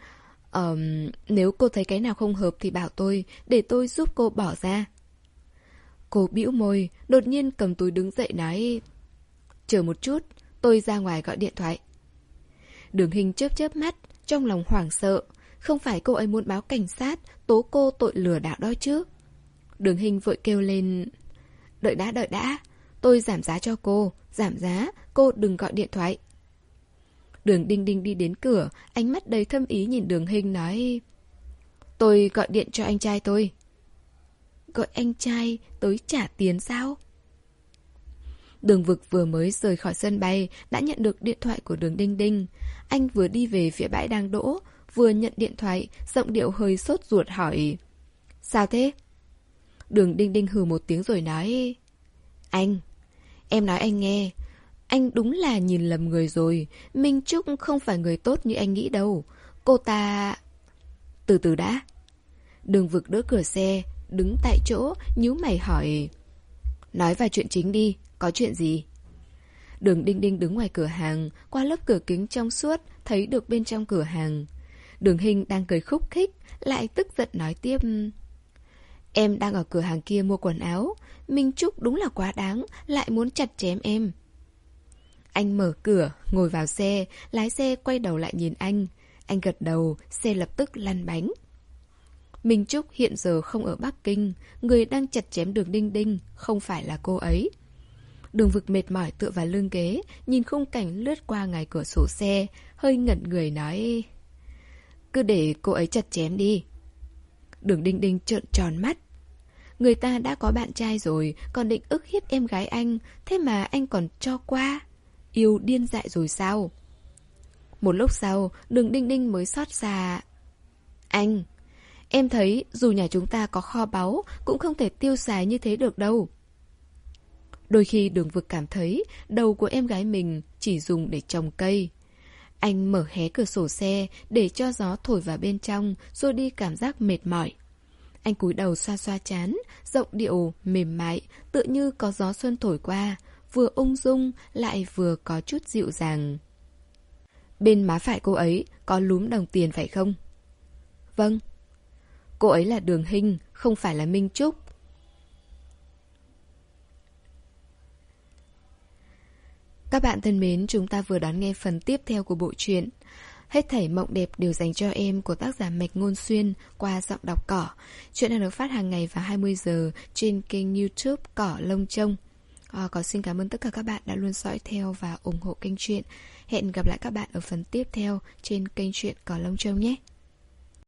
um, Nếu cô thấy cái nào không hợp thì bảo tôi, để tôi giúp cô bỏ ra. Cô bĩu môi, đột nhiên cầm túi đứng dậy nói: Chờ một chút, tôi ra ngoài gọi điện thoại. Đường Hinh chớp chớp mắt, trong lòng hoảng sợ. Không phải cô ấy muốn báo cảnh sát, tố cô tội lừa đảo đó chứ? Đường Hinh vội kêu lên: Đợi đã, đợi đã, tôi giảm giá cho cô, giảm giá, cô đừng gọi điện thoại. Đường Đinh Đinh đi đến cửa, ánh mắt đầy thâm ý nhìn Đường Hinh nói: Tôi gọi điện cho anh trai tôi. Gọi anh trai tới trả tiền sao? Đường Vực vừa mới rời khỏi sân bay đã nhận được điện thoại của Đường Đinh Đinh. Anh vừa đi về phía bãi đang đỗ, vừa nhận điện thoại, giọng điệu hơi sốt ruột hỏi: Sao thế? Đường Đinh Đinh hừ một tiếng rồi nói: Anh, em nói anh nghe, anh đúng là nhìn lầm người rồi. Minh Trúc không phải người tốt như anh nghĩ đâu. Cô ta... Từ từ đã. Đường Vực đỡ cửa xe, đứng tại chỗ, nhíu mày hỏi: Nói vào chuyện chính đi, có chuyện gì? Đường Đinh Đinh đứng ngoài cửa hàng, qua lớp cửa kính trong suốt, thấy được bên trong cửa hàng. Đường Hinh đang cười khúc khích, lại tức giận nói tiếp: Em đang ở cửa hàng kia mua quần áo. Minh Trúc đúng là quá đáng, lại muốn chặt chém em. Anh mở cửa, ngồi vào xe, lái xe quay đầu lại nhìn anh. Anh gật đầu, xe lập tức lăn bánh. Minh Trúc hiện giờ không ở Bắc Kinh, người đang chặt chém Đường Đinh Đinh không phải là cô ấy. Đường Vực mệt mỏi tựa vào lưng ghế, nhìn khung cảnh lướt qua ngoài cửa sổ xe, hơi ngẩn người nói: Cứ để cô ấy chặt chém đi. Đường Đinh Đinh trợn tròn mắt. Người ta đã có bạn trai rồi, còn định ức hiếp em gái anh, thế mà anh còn cho qua. Yêu điên dại rồi sao? Một lúc sau, Đường Đinh Đinh mới xót xa: Anh, em thấy dù nhà chúng ta có kho báu cũng không thể tiêu xài như thế được đâu. Đôi khi Đường Vực cảm thấy đầu của em gái mình chỉ dùng để trồng cây. Anh mở hé cửa sổ xe để cho gió thổi vào bên trong, rồi đi cảm giác mệt mỏi. Anh cúi đầu xoa xoa trán, giọng điệu mềm mại, tựa như có gió xuân thổi qua, vừa ung dung lại vừa có chút dịu dàng. Bên má phải cô ấy có lúm đồng tiền phải không? Vâng. Cô ấy là Đường Hinh, không phải là Minh Trúc. Các bạn thân mến, chúng ta vừa đón nghe phần tiếp theo của bộ truyện Hết thảy mộng đẹp đều dành cho em của tác giả Mạch Ngôn Xuyên qua giọng đọc Cỏ. Chuyện đang được phát hàng ngày vào hai mươi giờ trên kênh YouTube Cỏ Lông Trông. À, có xin cảm ơn tất cả các bạn đã luôn dõi theo và ủng hộ kênh truyện. Hẹn gặp lại các bạn ở phần tiếp theo trên kênh truyện Cỏ Lông Trông nhé.